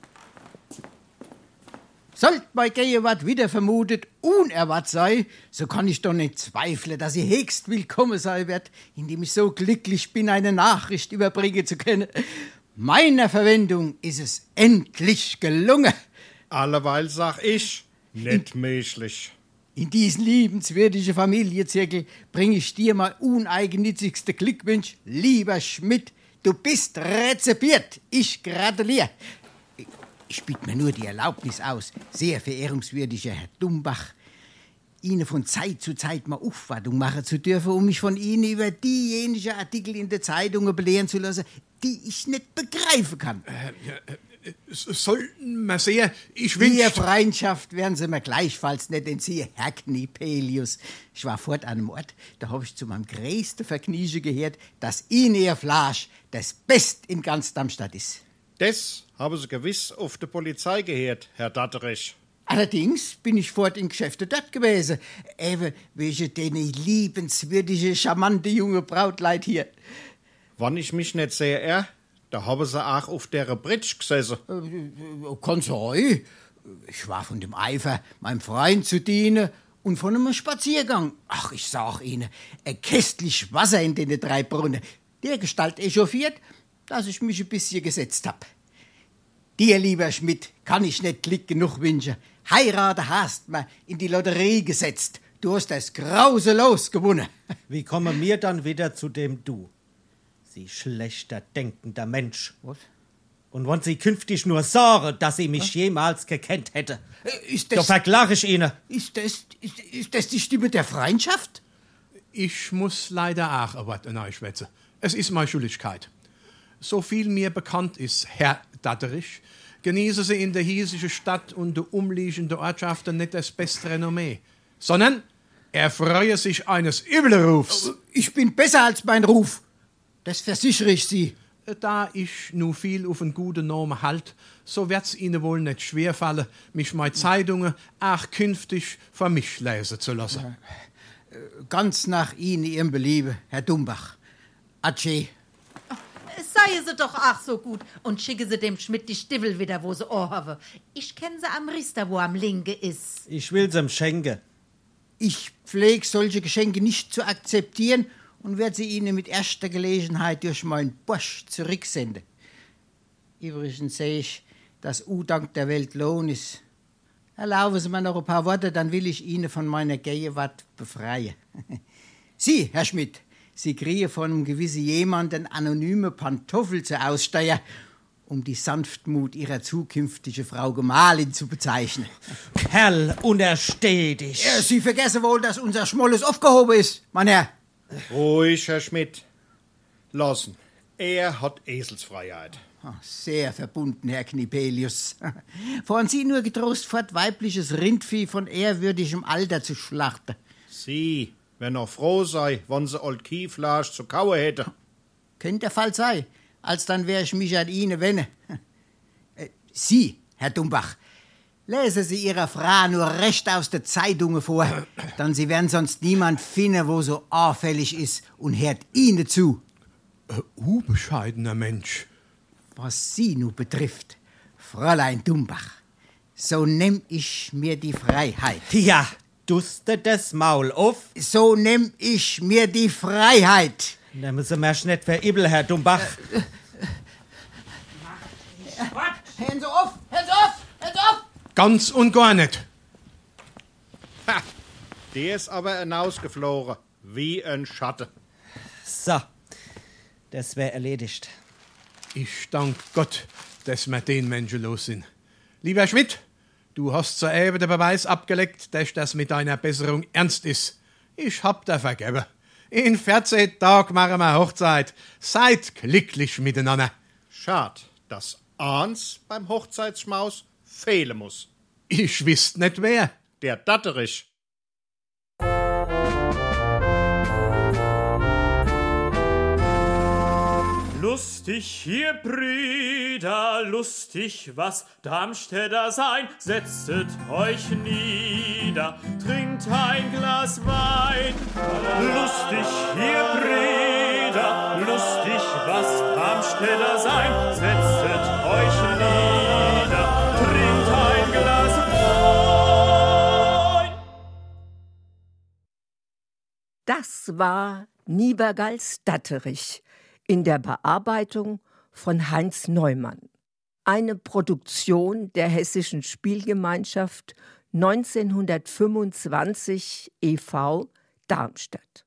Sollt bei Gegenwart wieder vermutet unerwartet sei, so kann ich doch nicht zweifeln, dass sie höchst willkommen sein wird, indem ich so glücklich bin, eine Nachricht überbringen zu können. Meiner Verwendung ist es endlich gelungen. Alleweil sag ich, nicht menschlich. In diesen liebenswürdigen Familienzirkel bringe ich dir mal uneigennützigste Glückwunsch. Lieber Schmidt, du bist rezipiert. Ich gratuliere. Ich biete mir nur die Erlaubnis aus, sehr verehrungswürdiger Herr Dumbach, Ihnen von Zeit zu Zeit mal Aufwartung machen zu dürfen, um mich von Ihnen über diejenigen Artikel in der Zeitung belehren zu lassen, die ich nicht begreifen kann. Sollten wir sehen, ich wünschte... Ihre Freundschaft werden Sie mir gleichfalls nicht entziehen, Herr Knipelius. Ich war fort an einem Ort, da habe ich zu meinem größten Vergnügen gehört, dass Ihnen Ihr Fleisch das Best in ganz Darmstadt ist. Das haben Sie gewiss auf der Polizei gehört, Herr Datterich. Allerdings bin ich fort in Geschäfte dort gewesen. Eben wegen den liebenswürdigen, charmanten jungen Brautleid hier. Wann ich mich nicht sehe, da haben sie auch auf der Bridge gesessen. Kann sein. Ich war von dem Eifer, meinem Freund zu dienen und von einem Spaziergang. Ach, ich sag Ihnen, ein kästlich Wasser in den 3 Brunnen. Der Gestalt echauffiert, dass ich mich ein bisschen gesetzt hab. Dir, lieber Schmidt, kann ich nicht Glück genug wünschen. Heiraten hast mir in die Lotterie gesetzt. Du hast das grauselos gewonnen. Wie kommen wir dann wieder zu dem Du? Sie schlechter denkender Mensch. Was? Und wenn Sie künftig nur sorgen, dass Sie mich jemals gekannt hätte, da verklage ich Ihnen. Ist das die Stimme der Freundschaft? Ich muss leider auch ein Wort schwätzen. Es ist meine Schuldigkeit. So viel mir bekannt ist, Herr Datterich, genießen Sie in der hiesigen Stadt und der umliegenden Ortschaften nicht das beste Renommee, sondern erfreuen sich eines Übelrufs. Ich bin besser als mein Ruf. Das versichere ich Sie. Da ich nu viel auf einen guten Namen halt, so wird's Ihnen wohl nicht schwerfallen, mich meine Zeitungen auch künftig für mich lesen zu lassen. Ganz nach Ihnen, Ihrem Belieben, Herr Dumbach. Adieu. Sei sie doch auch so gut und schicke sie dem Schmidt die Stiefel wieder, wo sie anhaben. Ich kenne sie am Riester, wo am Linke ist. Ich will's ihm schenken. Ich pflege solche Geschenke nicht zu akzeptieren und werde sie Ihnen mit erster Gelegenheit durch meinen Bursch zurücksenden. Übrigens sehe ich, dass U-Dank der Welt Lohn ist. Erlauben Sie mir noch ein paar Worte, dann will ich Ihnen von meiner Gegenwart befreien. Sie, Herr Schmidt, Sie kriegen von einem gewissen jemanden anonyme Pantoffel zur Aussteuer, um die Sanftmut Ihrer zukünftigen Frau Gemahlin zu bezeichnen. Kerl, untersteh dich. Ja, Sie vergessen wohl, dass unser Schmolles aufgehoben ist, mein Herr. Ruhig, Herr Schmidt. Lassen. Er hat Eselsfreiheit. Sehr verbunden, Herr Knipelius. Fahren Sie nur getrost fort, weibliches Rindvieh von ehrwürdigem Alter zu schlachten. Sie, wenn er froh sei, wenn sie old Kieflasch zu kauen hätte. Könnte der Fall sein. Alsdann wär ich mich an Ihnen wende. Sie, Herr Dumbach, lesen Sie Ihrer Frau nur recht aus der Zeitungen vor, dann Sie werden sonst niemand finden, wo so auffällig ist und hört Ihnen zu. Bescheidener Mensch. Was Sie nun betrifft, Fräulein Dumbach, so nehm ich mir die Freiheit. Ja, duste das Maul auf. So nehm ich mir die Freiheit. Nehmen Sie mir nicht verübel, Herr Dumbach. Hören Sie auf! Hören Sie auf! Hören Sie auf! Ganz und gar nicht. Ha, der ist aber hinausgeflogen, wie ein Schatten. So, das wär erledigt. Ich dank Gott, dass wir den Menschen los sind. Lieber Schmidt, du hast soeben den Beweis abgelegt, dass das mit deiner Besserung ernst ist. Ich hab dir vergeben. In 14 Tagen machen wir Hochzeit. Seid glücklich miteinander. Schad, dass eins beim Hochzeitsschmaus fehlen muss. Ich wüsste nicht wer. Der Datterich. Lustig hier, Brüder, lustig, was Darmstädter sein. Setzet euch nieder, trinkt ein Glas Wein. Lustig hier, Brüder, lustig, was Darmstädter sein. Setzet euch nieder, trinkt ein Glas Wein. Das war Niebergals Datterich in der Bearbeitung von Heinz Neumann. Eine Produktion der Hessischen Spielgemeinschaft 1925 e.V. Darmstadt.